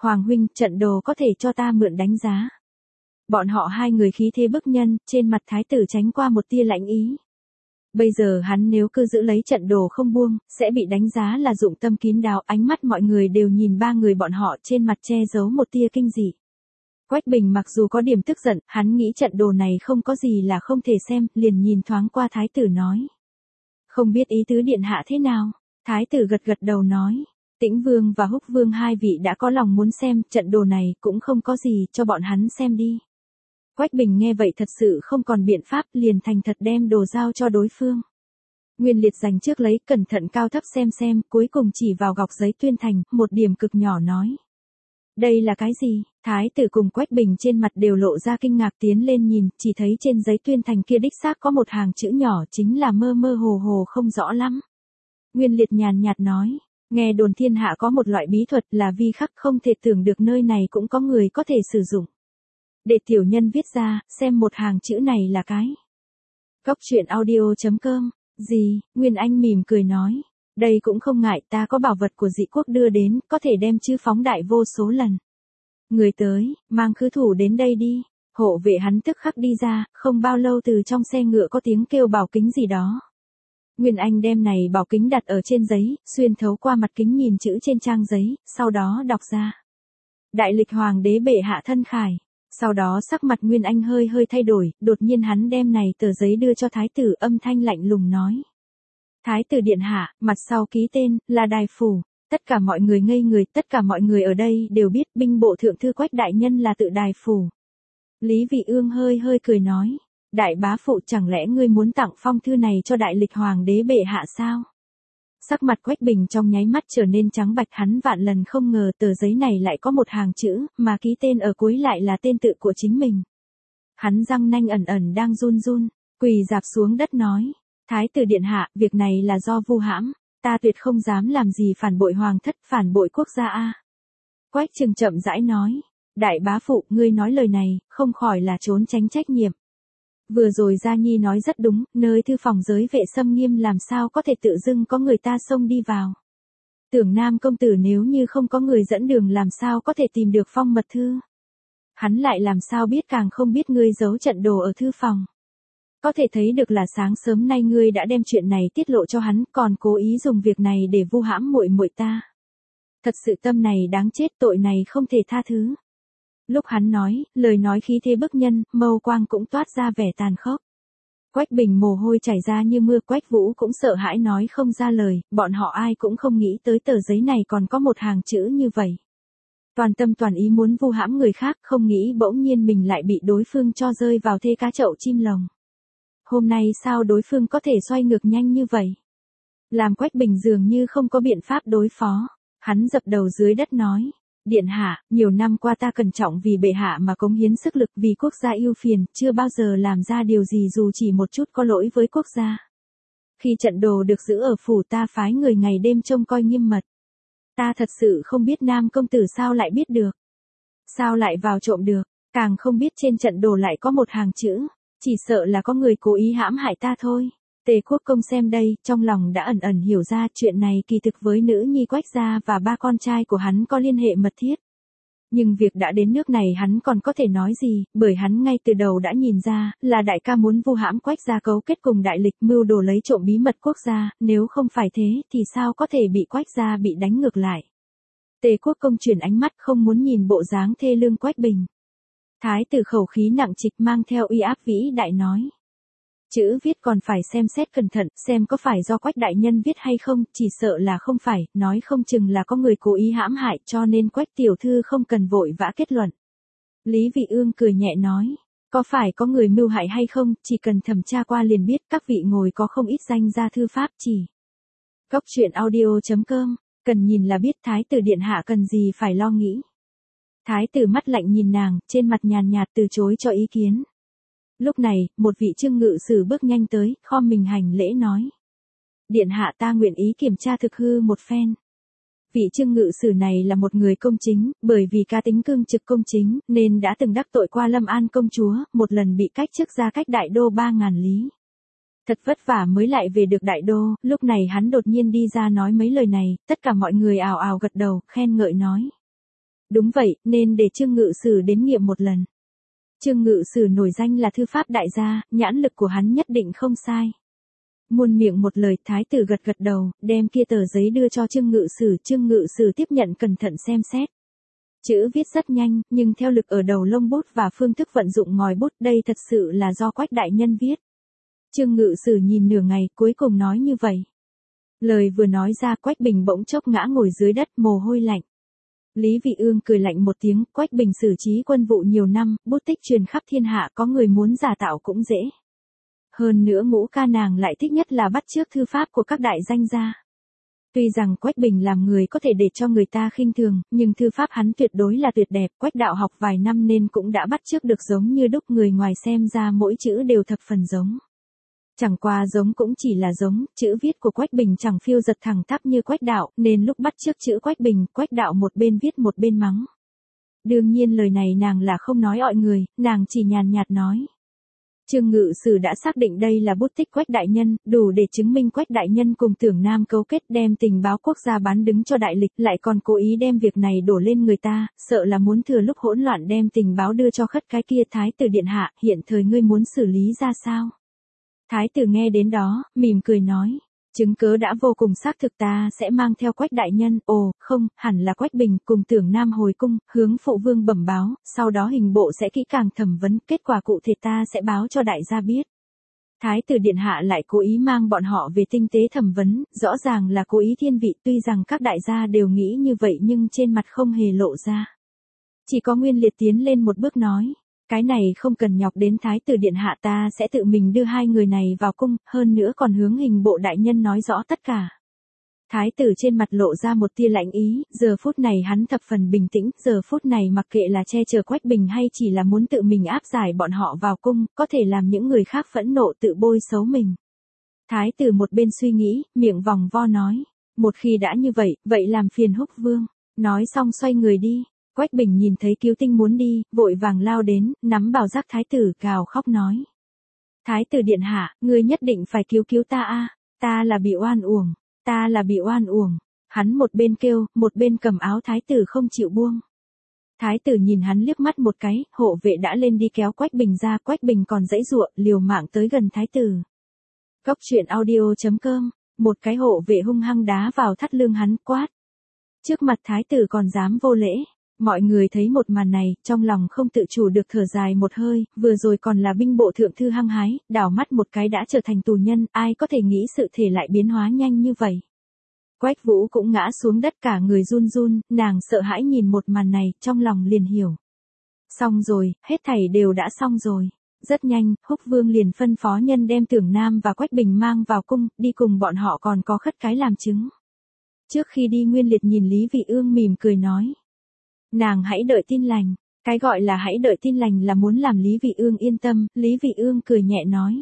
Hoàng huynh, trận đồ có thể cho ta mượn đánh giá. Bọn họ hai người khí thế bức nhân, trên mặt thái tử tránh qua một tia lạnh ý. Bây giờ hắn nếu cứ giữ lấy trận đồ không buông, sẽ bị đánh giá là dụng tâm kín đáo, ánh mắt mọi người đều nhìn ba người bọn họ, trên mặt che giấu một tia kinh dị. Quách Bình mặc dù có điểm tức giận, hắn nghĩ trận đồ này không có gì là không thể xem, liền nhìn thoáng qua thái tử nói. Không biết ý tứ điện hạ thế nào? Thái tử gật gật đầu nói. Tĩnh Vương và Húc Vương hai vị đã có lòng muốn xem, trận đồ này cũng không có gì, cho bọn hắn xem đi. Quách Bình nghe vậy thật sự không còn biện pháp, liền thành thật đem đồ giao cho đối phương. Nguyên Liệt dành trước lấy, cẩn thận cao thấp xem xem, cuối cùng chỉ vào gọc giấy tuyên thành, một điểm cực nhỏ nói. Đây là cái gì? Thái tử cùng Quách Bình trên mặt đều lộ ra kinh ngạc, tiến lên nhìn, chỉ thấy trên giấy tuyên thành kia đích xác có một hàng chữ nhỏ, chính là mơ mơ hồ hồ không rõ lắm. Nguyên Liệt nhàn nhạt nói, nghe đồn thiên hạ có một loại bí thuật là vi khắc, không thể tưởng được nơi này cũng có người có thể sử dụng. Để tiểu nhân viết ra, xem một hàng chữ này là cái. Cóc truyện audio chấm com, gì? Nguyên Anh mỉm cười nói. Đây cũng không ngại, ta có bảo vật của dị quốc đưa đến, có thể đem chữ phóng đại vô số lần. Người tới, mang khứ thủ đến đây đi. Hộ vệ hắn tức khắc đi ra, không bao lâu từ trong xe ngựa có tiếng kêu bảo kính gì đó. Nguyên Anh đem này bảo kính đặt ở trên giấy, xuyên thấu qua mặt kính nhìn chữ trên trang giấy, sau đó đọc ra. Đại lịch hoàng đế bệ hạ thân khải. Sau đó sắc mặt Nguyên Anh hơi hơi thay đổi, đột nhiên hắn đem này tờ giấy đưa cho thái tử, âm thanh lạnh lùng nói. Thái tử điện hạ, mặt sau ký tên, là Đài Phủ. Tất cả mọi người ngây người, tất cả mọi người ở đây đều biết binh bộ thượng thư Quách đại nhân là tự Đài Phủ. Lý Vị Ương hơi hơi cười nói. Đại bá phụ, chẳng lẽ ngươi muốn tặng phong thư này cho đại lịch hoàng đế bệ hạ sao? Sắc mặt Quách Bình trong nháy mắt trở nên trắng bạch, hắn vạn lần không ngờ tờ giấy này lại có một hàng chữ, mà ký tên ở cuối lại là tên tự của chính mình. Hắn răng nanh ẩn ẩn đang run run, quỳ dạp xuống đất nói. Thái tử điện hạ, việc này là do vu hãm, ta tuyệt không dám làm gì phản bội hoàng thất, phản bội quốc gia a. Quách Trừng chậm rãi nói. Đại bá phụ, ngươi nói lời này, không khỏi là trốn tránh trách nhiệm. Vừa rồi Gia Nhi nói rất đúng, nơi thư phòng giới vệ xâm nghiêm làm sao có thể tự dưng có người ta xông đi vào. Tưởng Nam công tử nếu như không có người dẫn đường làm sao có thể tìm được phong mật thư. Hắn lại làm sao biết, càng không biết ngươi giấu trận đồ ở thư phòng. Có thể thấy được là sáng sớm nay ngươi đã đem chuyện này tiết lộ cho hắn, còn cố ý dùng việc này để vu hãm muội muội ta. Thật sự tâm này đáng chết, tội này không thể tha thứ. Lúc hắn nói, lời nói khí thế bức nhân, mâu quang cũng toát ra vẻ tàn khốc. Quách Bình mồ hôi chảy ra như mưa, Quách Vũ cũng sợ hãi nói không ra lời, bọn họ ai cũng không nghĩ tới tờ giấy này còn có một hàng chữ như vậy. Toàn tâm toàn ý muốn vu hãm người khác, không nghĩ bỗng nhiên mình lại bị đối phương cho rơi vào thê cá chậu chim lồng. Hôm nay sao đối phương có thể xoay ngược nhanh như vậy? Làm Quách Bình dường như không có biện pháp đối phó, hắn dập đầu dưới đất nói. Điện hạ, nhiều năm qua ta cẩn trọng vì bệ hạ mà cống hiến sức lực, vì quốc gia ưu phiền, chưa bao giờ làm ra điều gì dù chỉ một chút có lỗi với quốc gia. Khi trận đồ được giữ ở phủ, ta phái người ngày đêm trông coi nghiêm mật. Ta thật sự không biết Nam công tử sao lại biết được. Sao lại vào trộm được, càng không biết trên trận đồ lại có một hàng chữ, chỉ sợ là có người cố ý hãm hại ta thôi. Tề Quốc công xem đây, trong lòng đã ẩn ẩn hiểu ra chuyện này kỳ thực với nữ nhi Quách gia và ba con trai của hắn có liên hệ mật thiết. Nhưng việc đã đến nước này hắn còn có thể nói gì, bởi hắn ngay từ đầu đã nhìn ra, là đại ca muốn vu hãm Quách gia cấu kết cùng đại lịch mưu đồ lấy trộm bí mật quốc gia, nếu không phải thế thì sao có thể bị Quách gia bị đánh ngược lại. Tề Quốc công chuyển ánh mắt không muốn nhìn bộ dáng thê lương Quách Bình. Thái tử khẩu khí nặng trịch mang theo uy áp vĩ đại nói. Chữ viết còn phải xem xét cẩn thận, xem có phải do Quách đại nhân viết hay không, chỉ sợ là không phải, nói không chừng là có người cố ý hãm hại, cho nên Quách tiểu thư không cần vội vã kết luận. Lý Vị Ương cười nhẹ nói, có phải có người mưu hại hay không, chỉ cần thẩm tra qua liền biết, các vị ngồi có không ít danh gia thư pháp chỉ. Cóc truyện audio chấm com, cần nhìn là biết thái tử điện hạ cần gì phải lo nghĩ. Thái tử mắt lạnh nhìn nàng, trên mặt nhàn nhạt từ chối cho ý kiến. Lúc này, một vị trương ngự sử bước nhanh tới, khom mình hành lễ nói. Điện hạ, ta nguyện ý kiểm tra thực hư một phen. Vị trương ngự sử này là một người công chính, bởi vì cá tính cương trực công chính, nên đã từng đắc tội qua Lâm An công chúa, một lần bị cách chức ra cách đại đô ba ngàn lý. Thật vất vả mới lại về được đại đô, lúc này hắn đột nhiên đi ra nói mấy lời này, tất cả mọi người ào ào gật đầu, khen ngợi nói. Đúng vậy, nên để Trương Ngự Sử đến nghiệm một lần. Trương Ngự Sử nổi danh là thư pháp đại gia, nhãn lực của hắn nhất định không sai. Muôn miệng một lời, thái tử gật gật đầu, đem kia tờ giấy đưa cho Trương Ngự Sử, Trương Ngự Sử tiếp nhận cẩn thận xem xét. Chữ viết rất nhanh, nhưng theo lực ở đầu lông bút và phương thức vận dụng ngòi bút, đây thật sự là do Quách đại nhân viết. Trương Ngự Sử nhìn nửa ngày, cuối cùng nói như vậy. Lời vừa nói ra, Quách Bình bỗng chốc ngã ngồi dưới đất, mồ hôi lạnh. Lý Vị Ương cười lạnh một tiếng, Quách Bình xử trí quân vụ nhiều năm, bút tích truyền khắp thiên hạ, có người muốn giả tạo cũng dễ. Hơn nữa Ngũ ca nàng lại thích nhất là bắt chước thư pháp của các đại danh gia. Tuy rằng Quách Bình làm người có thể để cho người ta khinh thường, nhưng thư pháp hắn tuyệt đối là tuyệt đẹp, Quách đạo học vài năm nên cũng đã bắt chước được giống như đúc, người ngoài xem ra mỗi chữ đều thập phần giống. Chẳng qua giống cũng chỉ là giống, chữ viết của Quách Bình chẳng phiêu giật thẳng tắp như Quách đạo, nên lúc bắt chước chữ Quách Bình, Quách đạo một bên viết một bên mắng. Đương nhiên lời này nàng là không nói ọi người, nàng chỉ nhàn nhạt nói. Trương Ngự Sử đã xác định đây là bút tích Quách đại nhân, đủ để chứng minh Quách đại nhân cùng Tưởng Nam cấu kết đem tình báo quốc gia bán đứng cho đại lịch, lại còn cố ý đem việc này đổ lên người ta, sợ là muốn thừa lúc hỗn loạn đem tình báo đưa cho khất cái kia. Thái tử điện hạ, hiện thời ngươi muốn xử lý ra sao? Thái tử nghe đến đó, mỉm cười nói. Chứng cớ đã vô cùng xác thực, ta sẽ mang theo Quách đại nhân, ồ, không, hẳn là Quách Bình, cùng Tưởng Nam hồi cung, hướng phụ vương bẩm báo, sau đó hình bộ sẽ kỹ càng thẩm vấn, kết quả cụ thể ta sẽ báo cho đại gia biết. Thái tử điện hạ lại cố ý mang bọn họ về tinh tế thẩm vấn, rõ ràng là cố ý thiên vị, tuy rằng các đại gia đều nghĩ như vậy nhưng trên mặt không hề lộ ra. Chỉ có Nguyên Liệt tiến lên một bước nói. Cái này không cần nhọc đến thái tử điện hạ, ta sẽ tự mình đưa hai người này vào cung, hơn nữa còn hướng hình bộ đại nhân nói rõ tất cả. Thái tử trên mặt lộ ra một tia lạnh ý, giờ phút này hắn thập phần bình tĩnh, giờ phút này mặc kệ là che chở Quách Bình hay chỉ là muốn tự mình áp giải bọn họ vào cung, có thể làm những người khác phẫn nộ tự bôi xấu mình. Thái tử một bên suy nghĩ, miệng vòng vo nói, một khi đã như vậy, vậy làm phiền Húc Vương, nói xong xoay người đi. Quách Bình nhìn thấy Cứu Tinh muốn đi, vội vàng lao đến, nắm bảo giác thái tử, gào khóc nói. Thái tử điện hạ, ngươi nhất định phải cứu cứu ta a, ta là bị oan uổng, ta là bị oan uổng. Hắn một bên kêu, một bên cầm áo thái tử không chịu buông. Thái tử nhìn hắn liếc mắt một cái, hộ vệ đã lên đi kéo Quách Bình ra, Quách Bình còn giãy giụa, liều mạng tới gần thái tử. Cốc truyện audio chấm com, một cái hộ vệ hung hăng đá vào thắt lưng hắn, quát. Trước mặt thái tử còn dám vô lễ. Mọi người thấy một màn này, trong lòng không tự chủ được thở dài một hơi, vừa rồi còn là binh bộ thượng thư hăng hái, đảo mắt một cái đã trở thành tù nhân, ai có thể nghĩ sự thể lại biến hóa nhanh như vậy. Quách Vũ cũng ngã xuống đất cả người run run, nàng sợ hãi nhìn một màn này, trong lòng liền hiểu. Xong rồi, hết thảy đều đã xong rồi. Rất nhanh, Húc Vương liền phân phó nhân đem Tưởng Nam và Quách Bình mang vào cung, đi cùng bọn họ còn có khất cái làm chứng. Trước khi đi Nguyên Liệt nhìn Lý Vị Ương mỉm cười nói. Nàng hãy đợi tin lành, cái gọi là hãy đợi tin lành là muốn làm Lý Vị Ương yên tâm, Lý Vị Ương cười nhẹ nói.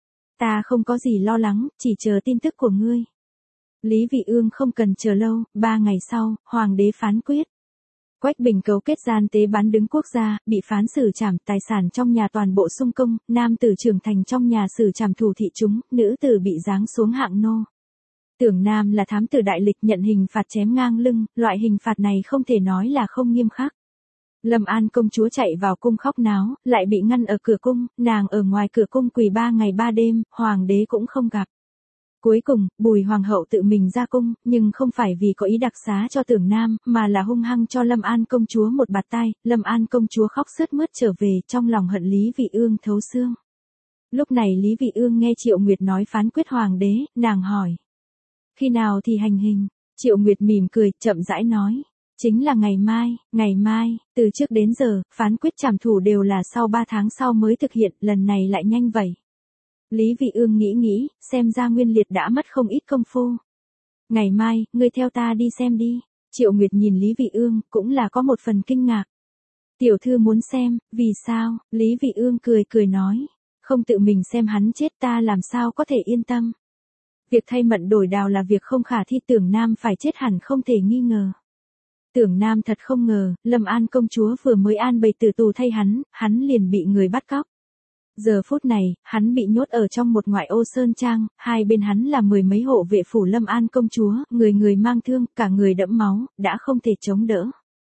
Ta không có gì lo lắng, chỉ chờ tin tức của ngươi. Lý Vị Ương không cần chờ lâu, ba ngày sau, Hoàng đế phán quyết. Quách Bình cấu kết gian tế bán đứng quốc gia, bị phán xử trảm, tài sản trong nhà toàn bộ sung công, nam tử trưởng thành trong nhà xử trảm thủ thị chúng, nữ tử bị giáng xuống hạng nô. Tưởng Nam là thám tử đại lịch nhận hình phạt chém ngang lưng, loại hình phạt này không thể nói là không nghiêm khắc. Lâm An công chúa chạy vào cung khóc náo, lại bị ngăn ở cửa cung, nàng ở ngoài cửa cung quỳ ba ngày ba đêm, hoàng đế cũng không gặp. Cuối cùng, Bùi hoàng hậu tự mình ra cung, nhưng không phải vì có ý đặc xá cho Tưởng Nam, mà là hung hăng cho Lâm An công chúa một bạt tai, Lâm An công chúa khóc sướt mướt trở về, trong lòng hận Lý Vị Ương thấu xương. Lúc này Lý Vị Ương nghe Triệu Nguyệt nói phán quyết hoàng đế, nàng hỏi. Khi nào thì hành hình? Triệu Nguyệt mỉm cười, chậm rãi nói. Chính là ngày mai, ngày mai, từ trước đến giờ, phán quyết trảm thủ đều là sau ba tháng sau mới thực hiện, lần này lại nhanh vậy. Lý Vị Ương nghĩ nghĩ, xem ra Nguyên Liệt đã mất không ít công phu. Ngày mai, ngươi theo ta đi xem đi. Triệu Nguyệt nhìn Lý Vị Ương, cũng là có một phần kinh ngạc. Tiểu thư muốn xem, vì sao? Lý Vị Ương cười cười nói. Không tự mình xem hắn chết ta làm sao có thể yên tâm. Việc thay mận đổi đào là việc không khả thi, Tưởng Nam phải chết hẳn không thể nghi ngờ. Tưởng Nam thật không ngờ, Lâm An công chúa vừa mới an bày tử tù thay hắn, hắn liền bị người bắt cóc. Giờ phút này, hắn bị nhốt ở trong một ngoại ô sơn trang, hai bên hắn là mười mấy hộ vệ phủ Lâm An công chúa, người người mang thương, cả người đẫm máu, đã không thể chống đỡ.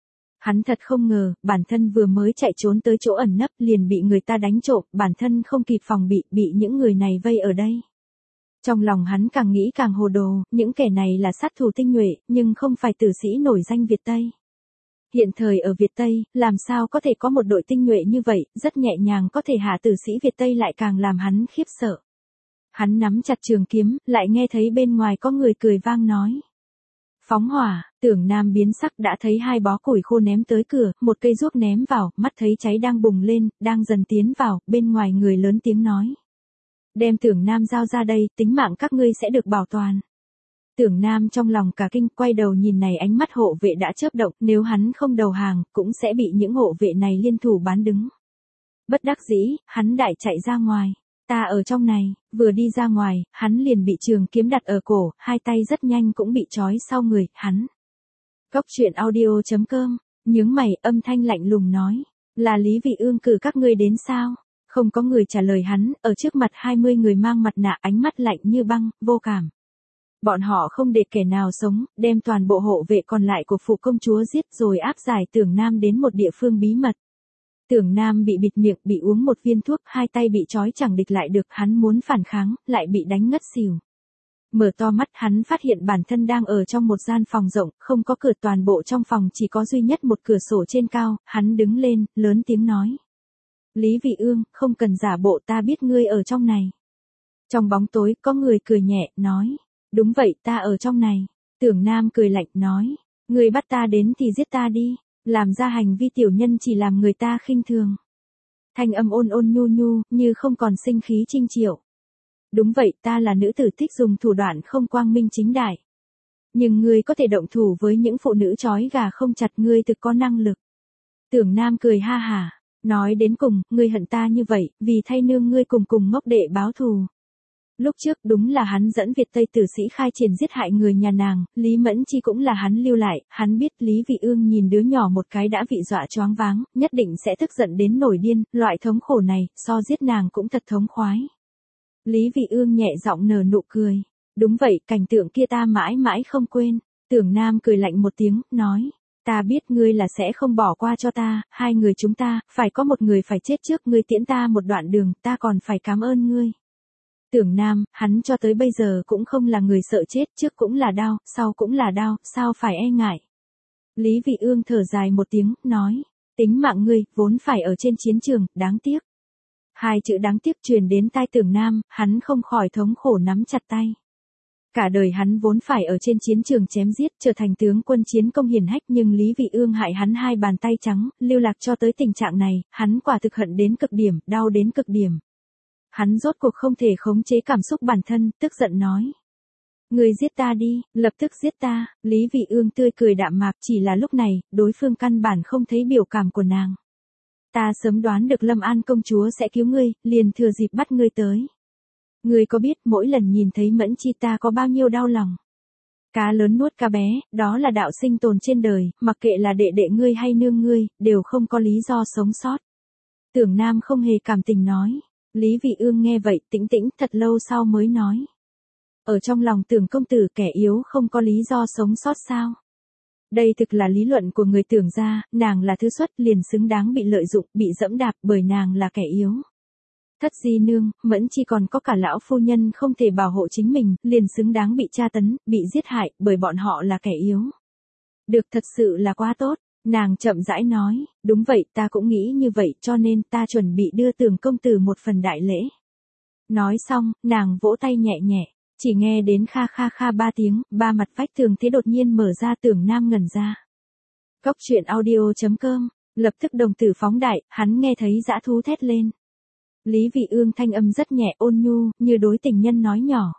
Hắn thật không ngờ, bản thân vừa mới chạy trốn tới chỗ ẩn nấp liền bị người ta đánh trộm, bản thân không kịp phòng bị, bị những người này vây ở đây. Trong lòng hắn càng nghĩ càng hồ đồ, những kẻ này là sát thủ tinh nhuệ, nhưng không phải tử sĩ nổi danh Việt Tây. Hiện thời ở Việt Tây, làm sao có thể có một đội tinh nhuệ như vậy, rất nhẹ nhàng có thể hạ tử sĩ Việt Tây lại càng làm hắn khiếp sợ. Hắn nắm chặt trường kiếm, lại nghe thấy bên ngoài có người cười vang nói. Phóng hỏa, Tưởng Nam biến sắc đã thấy hai bó củi khô ném tới cửa, một cây ruốc ném vào, mắt thấy cháy đang bùng lên, đang dần tiến vào, bên ngoài người lớn tiếng nói. Đem Tưởng Nam giao ra đây, tính mạng các ngươi sẽ được bảo toàn. Tưởng Nam trong lòng cả kinh, quay đầu nhìn này ánh mắt hộ vệ đã chớp động, nếu hắn không đầu hàng, cũng sẽ bị những hộ vệ này liên thủ bán đứng. Bất đắc dĩ, hắn đại chạy ra ngoài. Ta ở trong này, vừa đi ra ngoài, hắn liền bị trường kiếm đặt ở cổ, hai tay rất nhanh cũng bị trói sau người, hắn. Cốc truyện audio chấm com, nhướng mày, âm thanh lạnh lùng nói, là Lý Vị Ương cử các ngươi đến sao? Không có người trả lời hắn, ở trước mặt hai mươi người mang mặt nạ, ánh mắt lạnh như băng, vô cảm. Bọn họ không để kẻ nào sống, đem toàn bộ hộ vệ còn lại của phụ công chúa giết rồi áp giải Tưởng Nam đến một địa phương bí mật. Tưởng Nam bị bịt miệng, bị uống một viên thuốc, hai tay bị trói chẳng địch lại được, hắn muốn phản kháng, lại bị đánh ngất xỉu. Mở to mắt hắn phát hiện bản thân đang ở trong một gian phòng rộng, không có cửa, toàn bộ trong phòng chỉ có duy nhất một cửa sổ trên cao, hắn đứng lên, lớn tiếng nói. Lý Vị Ương, không cần giả bộ, ta biết ngươi ở trong này. Trong bóng tối, có người cười nhẹ, nói. Đúng vậy, ta ở trong này. Tưởng Nam cười lạnh, nói. Ngươi bắt ta đến thì giết ta đi. Làm ra hành vi tiểu nhân chỉ làm người ta khinh thường. Thanh âm ôn ôn nhu nhu, như không còn sinh khí trinh triệu. Đúng vậy, ta là nữ tử thích dùng thủ đoạn không quang minh chính đại. Nhưng ngươi có thể động thủ với những phụ nữ trói gà không chặt, ngươi thực có năng lực. Tưởng Nam cười ha hả, nói đến cùng, ngươi hận ta như vậy, vì thay nương ngươi cùng cùng ngốc đệ báo thù. Lúc trước đúng là hắn dẫn Việt Tây tử sĩ khai triển giết hại người nhà nàng, Lý Mẫn Chi cũng là hắn lưu lại, hắn biết Lý Vị Ương nhìn đứa nhỏ một cái đã bị dọa choáng váng, nhất định sẽ tức giận đến nổi điên, loại thống khổ này, so giết nàng cũng thật thống khoái. Lý Vị Ương nhẹ giọng nở nụ cười. Đúng vậy, cảnh tượng kia ta mãi mãi không quên. Tưởng Nam cười lạnh một tiếng, nói. Ta biết ngươi là sẽ không bỏ qua cho ta, hai người chúng ta, phải có một người phải chết trước, ngươi tiễn ta một đoạn đường, ta còn phải cảm ơn ngươi. Tưởng Nam, hắn cho tới bây giờ cũng không là người sợ chết, trước cũng là đau, sau cũng là đau, sao phải e ngại. Lý Vị Ương thở dài một tiếng, nói. Tính mạng ngươi, vốn phải ở trên chiến trường, đáng tiếc. Hai chữ đáng tiếc truyền đến tai Tưởng Nam, hắn không khỏi thống khổ nắm chặt tay. Cả đời hắn vốn phải ở trên chiến trường chém giết, trở thành tướng quân chiến công hiển hách, nhưng Lý Vị Ương hại hắn hai bàn tay trắng, lưu lạc cho tới tình trạng này, hắn quả thực hận đến cực điểm, đau đến cực điểm. Hắn rốt cuộc không thể khống chế cảm xúc bản thân, tức giận nói. Người giết ta đi, lập tức giết ta. Lý Vị Ương tươi cười đạm mạc, chỉ là lúc này, đối phương căn bản không thấy biểu cảm của nàng. Ta sớm đoán được Lâm An công chúa sẽ cứu ngươi, liền thừa dịp bắt ngươi tới. Ngươi có biết mỗi lần nhìn thấy Mẫn Chi ta có bao nhiêu đau lòng. Cá lớn nuốt cá bé, đó là đạo sinh tồn trên đời, mặc kệ là đệ đệ ngươi hay nương ngươi, đều không có lý do sống sót. Tưởng Nam không hề cảm tình nói. Lý Vị Ương nghe vậy, tĩnh tĩnh, thật lâu sau mới nói. Ở trong lòng Tưởng công tử, kẻ yếu không có lý do sống sót sao? Đây thực là lý luận của người Tưởng gia, nàng là thứ xuất, liền xứng đáng bị lợi dụng, bị dẫm đạp, bởi nàng là kẻ yếu. Thất di nương, Mẫn Chi còn có cả lão phu nhân không thể bảo hộ chính mình, liền xứng đáng bị tra tấn, bị giết hại, bởi bọn họ là kẻ yếu. Được, thật sự là quá tốt. Nàng chậm rãi nói, đúng vậy, ta cũng nghĩ như vậy, cho nên ta chuẩn bị đưa Tưởng công tử một phần đại lễ. Nói xong, nàng vỗ tay nhẹ nhẹ, chỉ nghe đến kha kha kha ba tiếng, ba mặt vách tường thế đột nhiên mở ra. Tưởng Nam ngẩn ra. Cốc truyện audio chấm com, lập tức đồng tử phóng đại, hắn nghe thấy dã thú thét lên. Lý Vị Ương thanh âm rất nhẹ ôn nhu, như đối tình nhân nói nhỏ.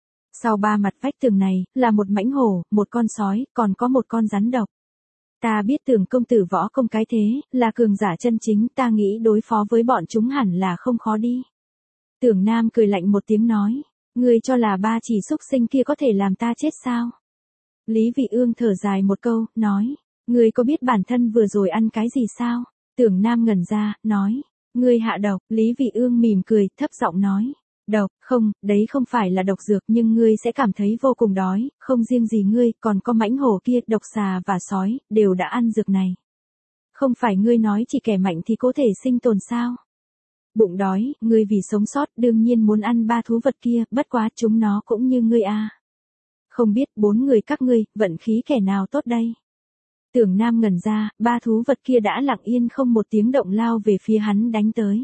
Sau ba mặt vách tường này, là một mãnh hổ, một con sói, còn có một con rắn độc. Ta biết Tưởng công tử võ công cái thế, là cường giả chân chính, ta nghĩ đối phó với bọn chúng hẳn là không khó đi. Tưởng Nam cười lạnh một tiếng nói, ngươi cho là ba chỉ xúc sinh kia có thể làm ta chết sao? Lý Vị Ương thở dài một câu, nói, ngươi có biết bản thân vừa rồi ăn cái gì sao? Tưởng Nam ngẩn ra, nói, ngươi hạ độc. Lý Vị Ương mỉm cười, thấp giọng nói, độc, không, đấy không phải là độc dược, nhưng ngươi sẽ cảm thấy vô cùng đói, không riêng gì ngươi, còn có mãnh hổ kia, độc xà và sói, đều đã ăn dược này. Không phải ngươi nói chỉ kẻ mạnh thì có thể sinh tồn sao? Bụng đói, ngươi vì sống sót đương nhiên muốn ăn ba thú vật kia, bất quá chúng nó cũng như ngươi à. Không biết bốn người các ngươi, vận khí kẻ nào tốt đây? Tưởng Nam ngẩn ra, ba thú vật kia đã lặng yên không một tiếng động lao về phía hắn đánh tới.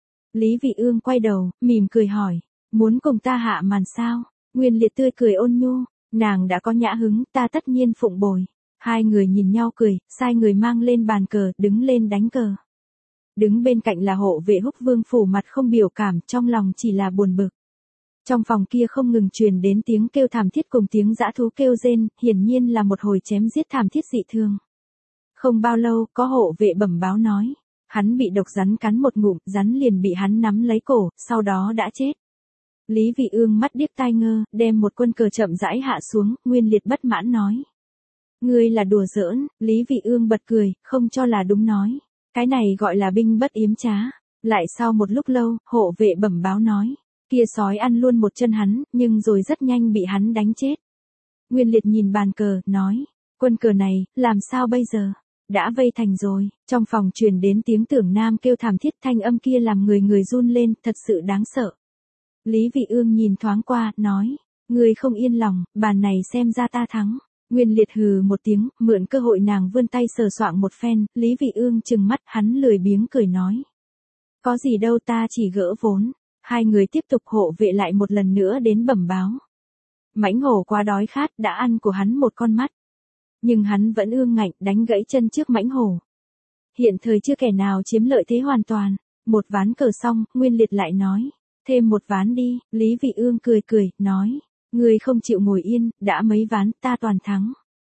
Lý Vị Ương quay đầu, mỉm cười hỏi, muốn cùng ta hạ màn sao? Nguyên Liệt tươi cười ôn nhu, nàng đã có nhã hứng, ta tất nhiên phụng bồi. Hai người nhìn nhau cười, sai người mang lên bàn cờ, đứng lên đánh cờ. Đứng bên cạnh là hộ vệ Húc Vương phủ mặt không biểu cảm, trong lòng chỉ là buồn bực. Trong phòng kia không ngừng truyền đến tiếng kêu thảm thiết cùng tiếng dã thú kêu rên, hiển nhiên là một hồi chém giết thảm thiết dị thường. Không bao lâu, có hộ vệ bẩm báo nói, hắn bị độc rắn cắn một ngụm, rắn liền bị hắn nắm lấy cổ, sau đó đã chết. Lý Vị Ương mắt điếc tai ngơ, đem một quân cờ chậm rãi hạ xuống, Nguyên Liệt bất mãn nói. Ngươi là đùa giỡn, Lý Vị Ương bật cười, không cho là đúng nói. Cái này gọi là binh bất yếm trá. Lại sau một lúc lâu, hộ vệ bẩm báo nói. Kia sói ăn luôn một chân hắn, nhưng rồi rất nhanh bị hắn đánh chết. Nguyên Liệt nhìn bàn cờ, nói. Quân cờ này, làm sao bây giờ? Đã vây thành rồi. Trong phòng truyền đến tiếng Tưởng Nam kêu thảm thiết, thanh âm kia làm người người run lên, thật sự đáng sợ. Lý Vị Ương nhìn thoáng qua, nói. Ngươi không yên lòng, bàn này xem ra ta thắng. Nguyên Liệt hừ một tiếng, mượn cơ hội nàng vươn tay sờ soạng một phen, Lý Vị Ương trừng mắt, hắn lười biếng cười nói. Có gì đâu, ta chỉ gỡ vốn. Hai người tiếp tục, hộ vệ lại một lần nữa đến bẩm báo. Mãnh hổ quá đói khát, đã ăn của hắn một con mắt. Nhưng hắn vẫn ương ngạnh, đánh gãy chân trước mãnh hổ. Hiện thời chưa kẻ nào chiếm lợi thế hoàn toàn. Một ván cờ xong, Nguyên Liệt lại nói. Thêm một ván đi, Lý Vị Ương cười cười, nói. Ngươi không chịu ngồi yên, đã mấy ván, ta toàn thắng.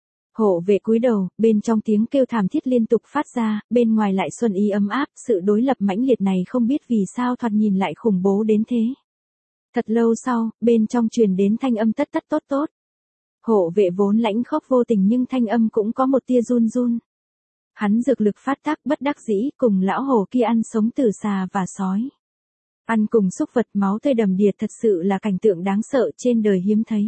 Hộ vệ cúi đầu, bên trong tiếng kêu thảm thiết liên tục phát ra, bên ngoài lại xuân ý ấm áp, sự đối lập mãnh liệt này không biết vì sao thoạt nhìn lại khủng bố đến thế. Thật lâu sau, bên trong truyền đến thanh âm tất tất tốt tốt. Hộ vệ vốn lãnh khốc vô tình nhưng thanh âm cũng có một tia run run. Hắn dược lực phát tác bất đắc dĩ, cùng lão hổ kia ăn sống tử xà và sói. Ăn cùng xúc vật, máu tươi đầm đìa, thật sự là cảnh tượng đáng sợ trên đời hiếm thấy.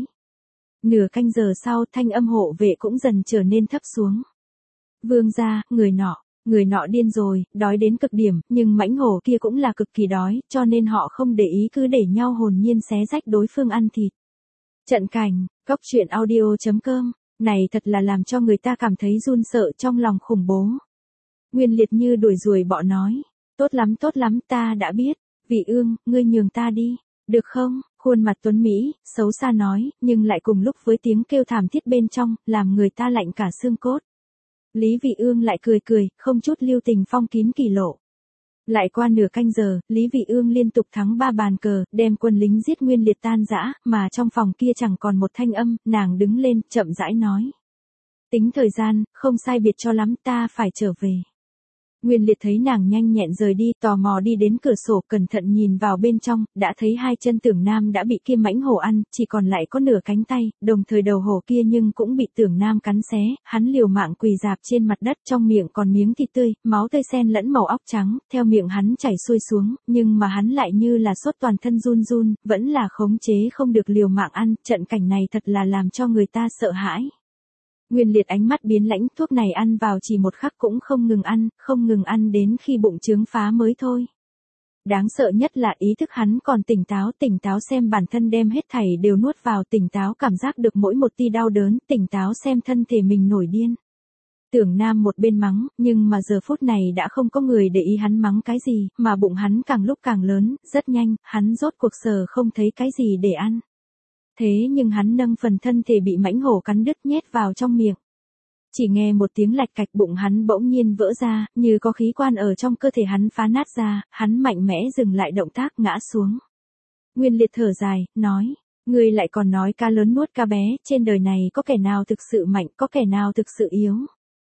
Nửa canh giờ sau, thanh âm hộ vệ cũng dần trở nên thấp xuống. Vương gia, người nọ, người nọ điên rồi, đói đến cực điểm, nhưng mãnh hổ kia cũng là cực kỳ đói, cho nên họ không để ý, cứ để nhau hồn nhiên xé rách đối phương ăn thịt. Trận cảnh, cốc truyện audio chấm com, này thật là làm cho người ta cảm thấy run sợ trong lòng, khủng bố. Nguyên Liệt như đuổi ruồi bọ nói, tốt lắm tốt lắm, ta đã biết. Vị Ương, ngươi nhường ta đi, được không? Khuôn mặt tuấn Mỹ, xấu xa nói, nhưng lại cùng lúc với tiếng kêu thảm thiết bên trong, làm người ta lạnh cả xương cốt. Lý Vị Ương lại cười cười, không chút lưu tình phong kín kỳ lộ. Lại qua nửa canh giờ, Lý Vị Ương liên tục thắng ba bàn cờ, đem quân lính giết Nguyên Liệt tan rã, mà trong phòng kia chẳng còn một thanh âm, nàng đứng lên, chậm rãi nói. Tính thời gian, không sai biệt cho lắm, ta phải trở về. Nguyên Liệt thấy nàng nhanh nhẹn rời đi, tò mò đi đến cửa sổ, cẩn thận nhìn vào bên trong, đã thấy hai chân Tưởng Nam đã bị kia mãnh hổ ăn, chỉ còn lại có nửa cánh tay, đồng thời đầu hổ kia nhưng cũng bị Tưởng Nam cắn xé, hắn liều mạng quỳ rạp trên mặt đất, trong miệng còn miếng thịt tươi, máu tươi xen lẫn màu óc trắng, theo miệng hắn chảy xuôi xuống, nhưng mà hắn lại như là sốt toàn thân run run, vẫn là khống chế không được liều mạng ăn, trận cảnh này thật là làm cho người ta sợ hãi. Nguyên Liệt ánh mắt biến lãnh, thuốc này ăn vào chỉ một khắc cũng không ngừng ăn, không ngừng ăn đến khi bụng trướng phá mới thôi. Đáng sợ nhất là ý thức hắn còn tỉnh táo, tỉnh táo xem bản thân đem hết thảy đều nuốt vào, tỉnh táo cảm giác được mỗi một tia đau đớn, tỉnh táo xem thân thể mình nổi điên. Tưởng Nam một bên mắng, nhưng mà giờ phút này đã không có người để ý hắn mắng cái gì, mà bụng hắn càng lúc càng lớn, rất nhanh, hắn rốt cuộc sờ không thấy cái gì để ăn. Thế nhưng hắn nâng phần thân thể bị mãnh hổ cắn đứt nhét vào trong miệng. Chỉ nghe một tiếng lạch cạch, bụng hắn bỗng nhiên vỡ ra, như có khí quan ở trong cơ thể hắn phá nát ra, hắn mạnh mẽ dừng lại động tác, ngã xuống. Nguyên Liệt thở dài, nói, ngươi lại còn nói cá lớn nuốt cá bé, trên đời này có kẻ nào thực sự mạnh, có kẻ nào thực sự yếu.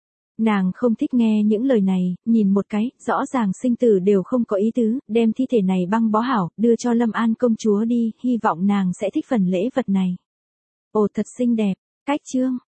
Nàng không thích nghe những lời này, nhìn một cái, rõ ràng sinh tử đều không có ý tứ, đem thi thể này băng bó hảo, đưa cho Lâm An công chúa đi, hy vọng nàng sẽ thích phần lễ vật này. Ồ thật xinh đẹp, cách chương.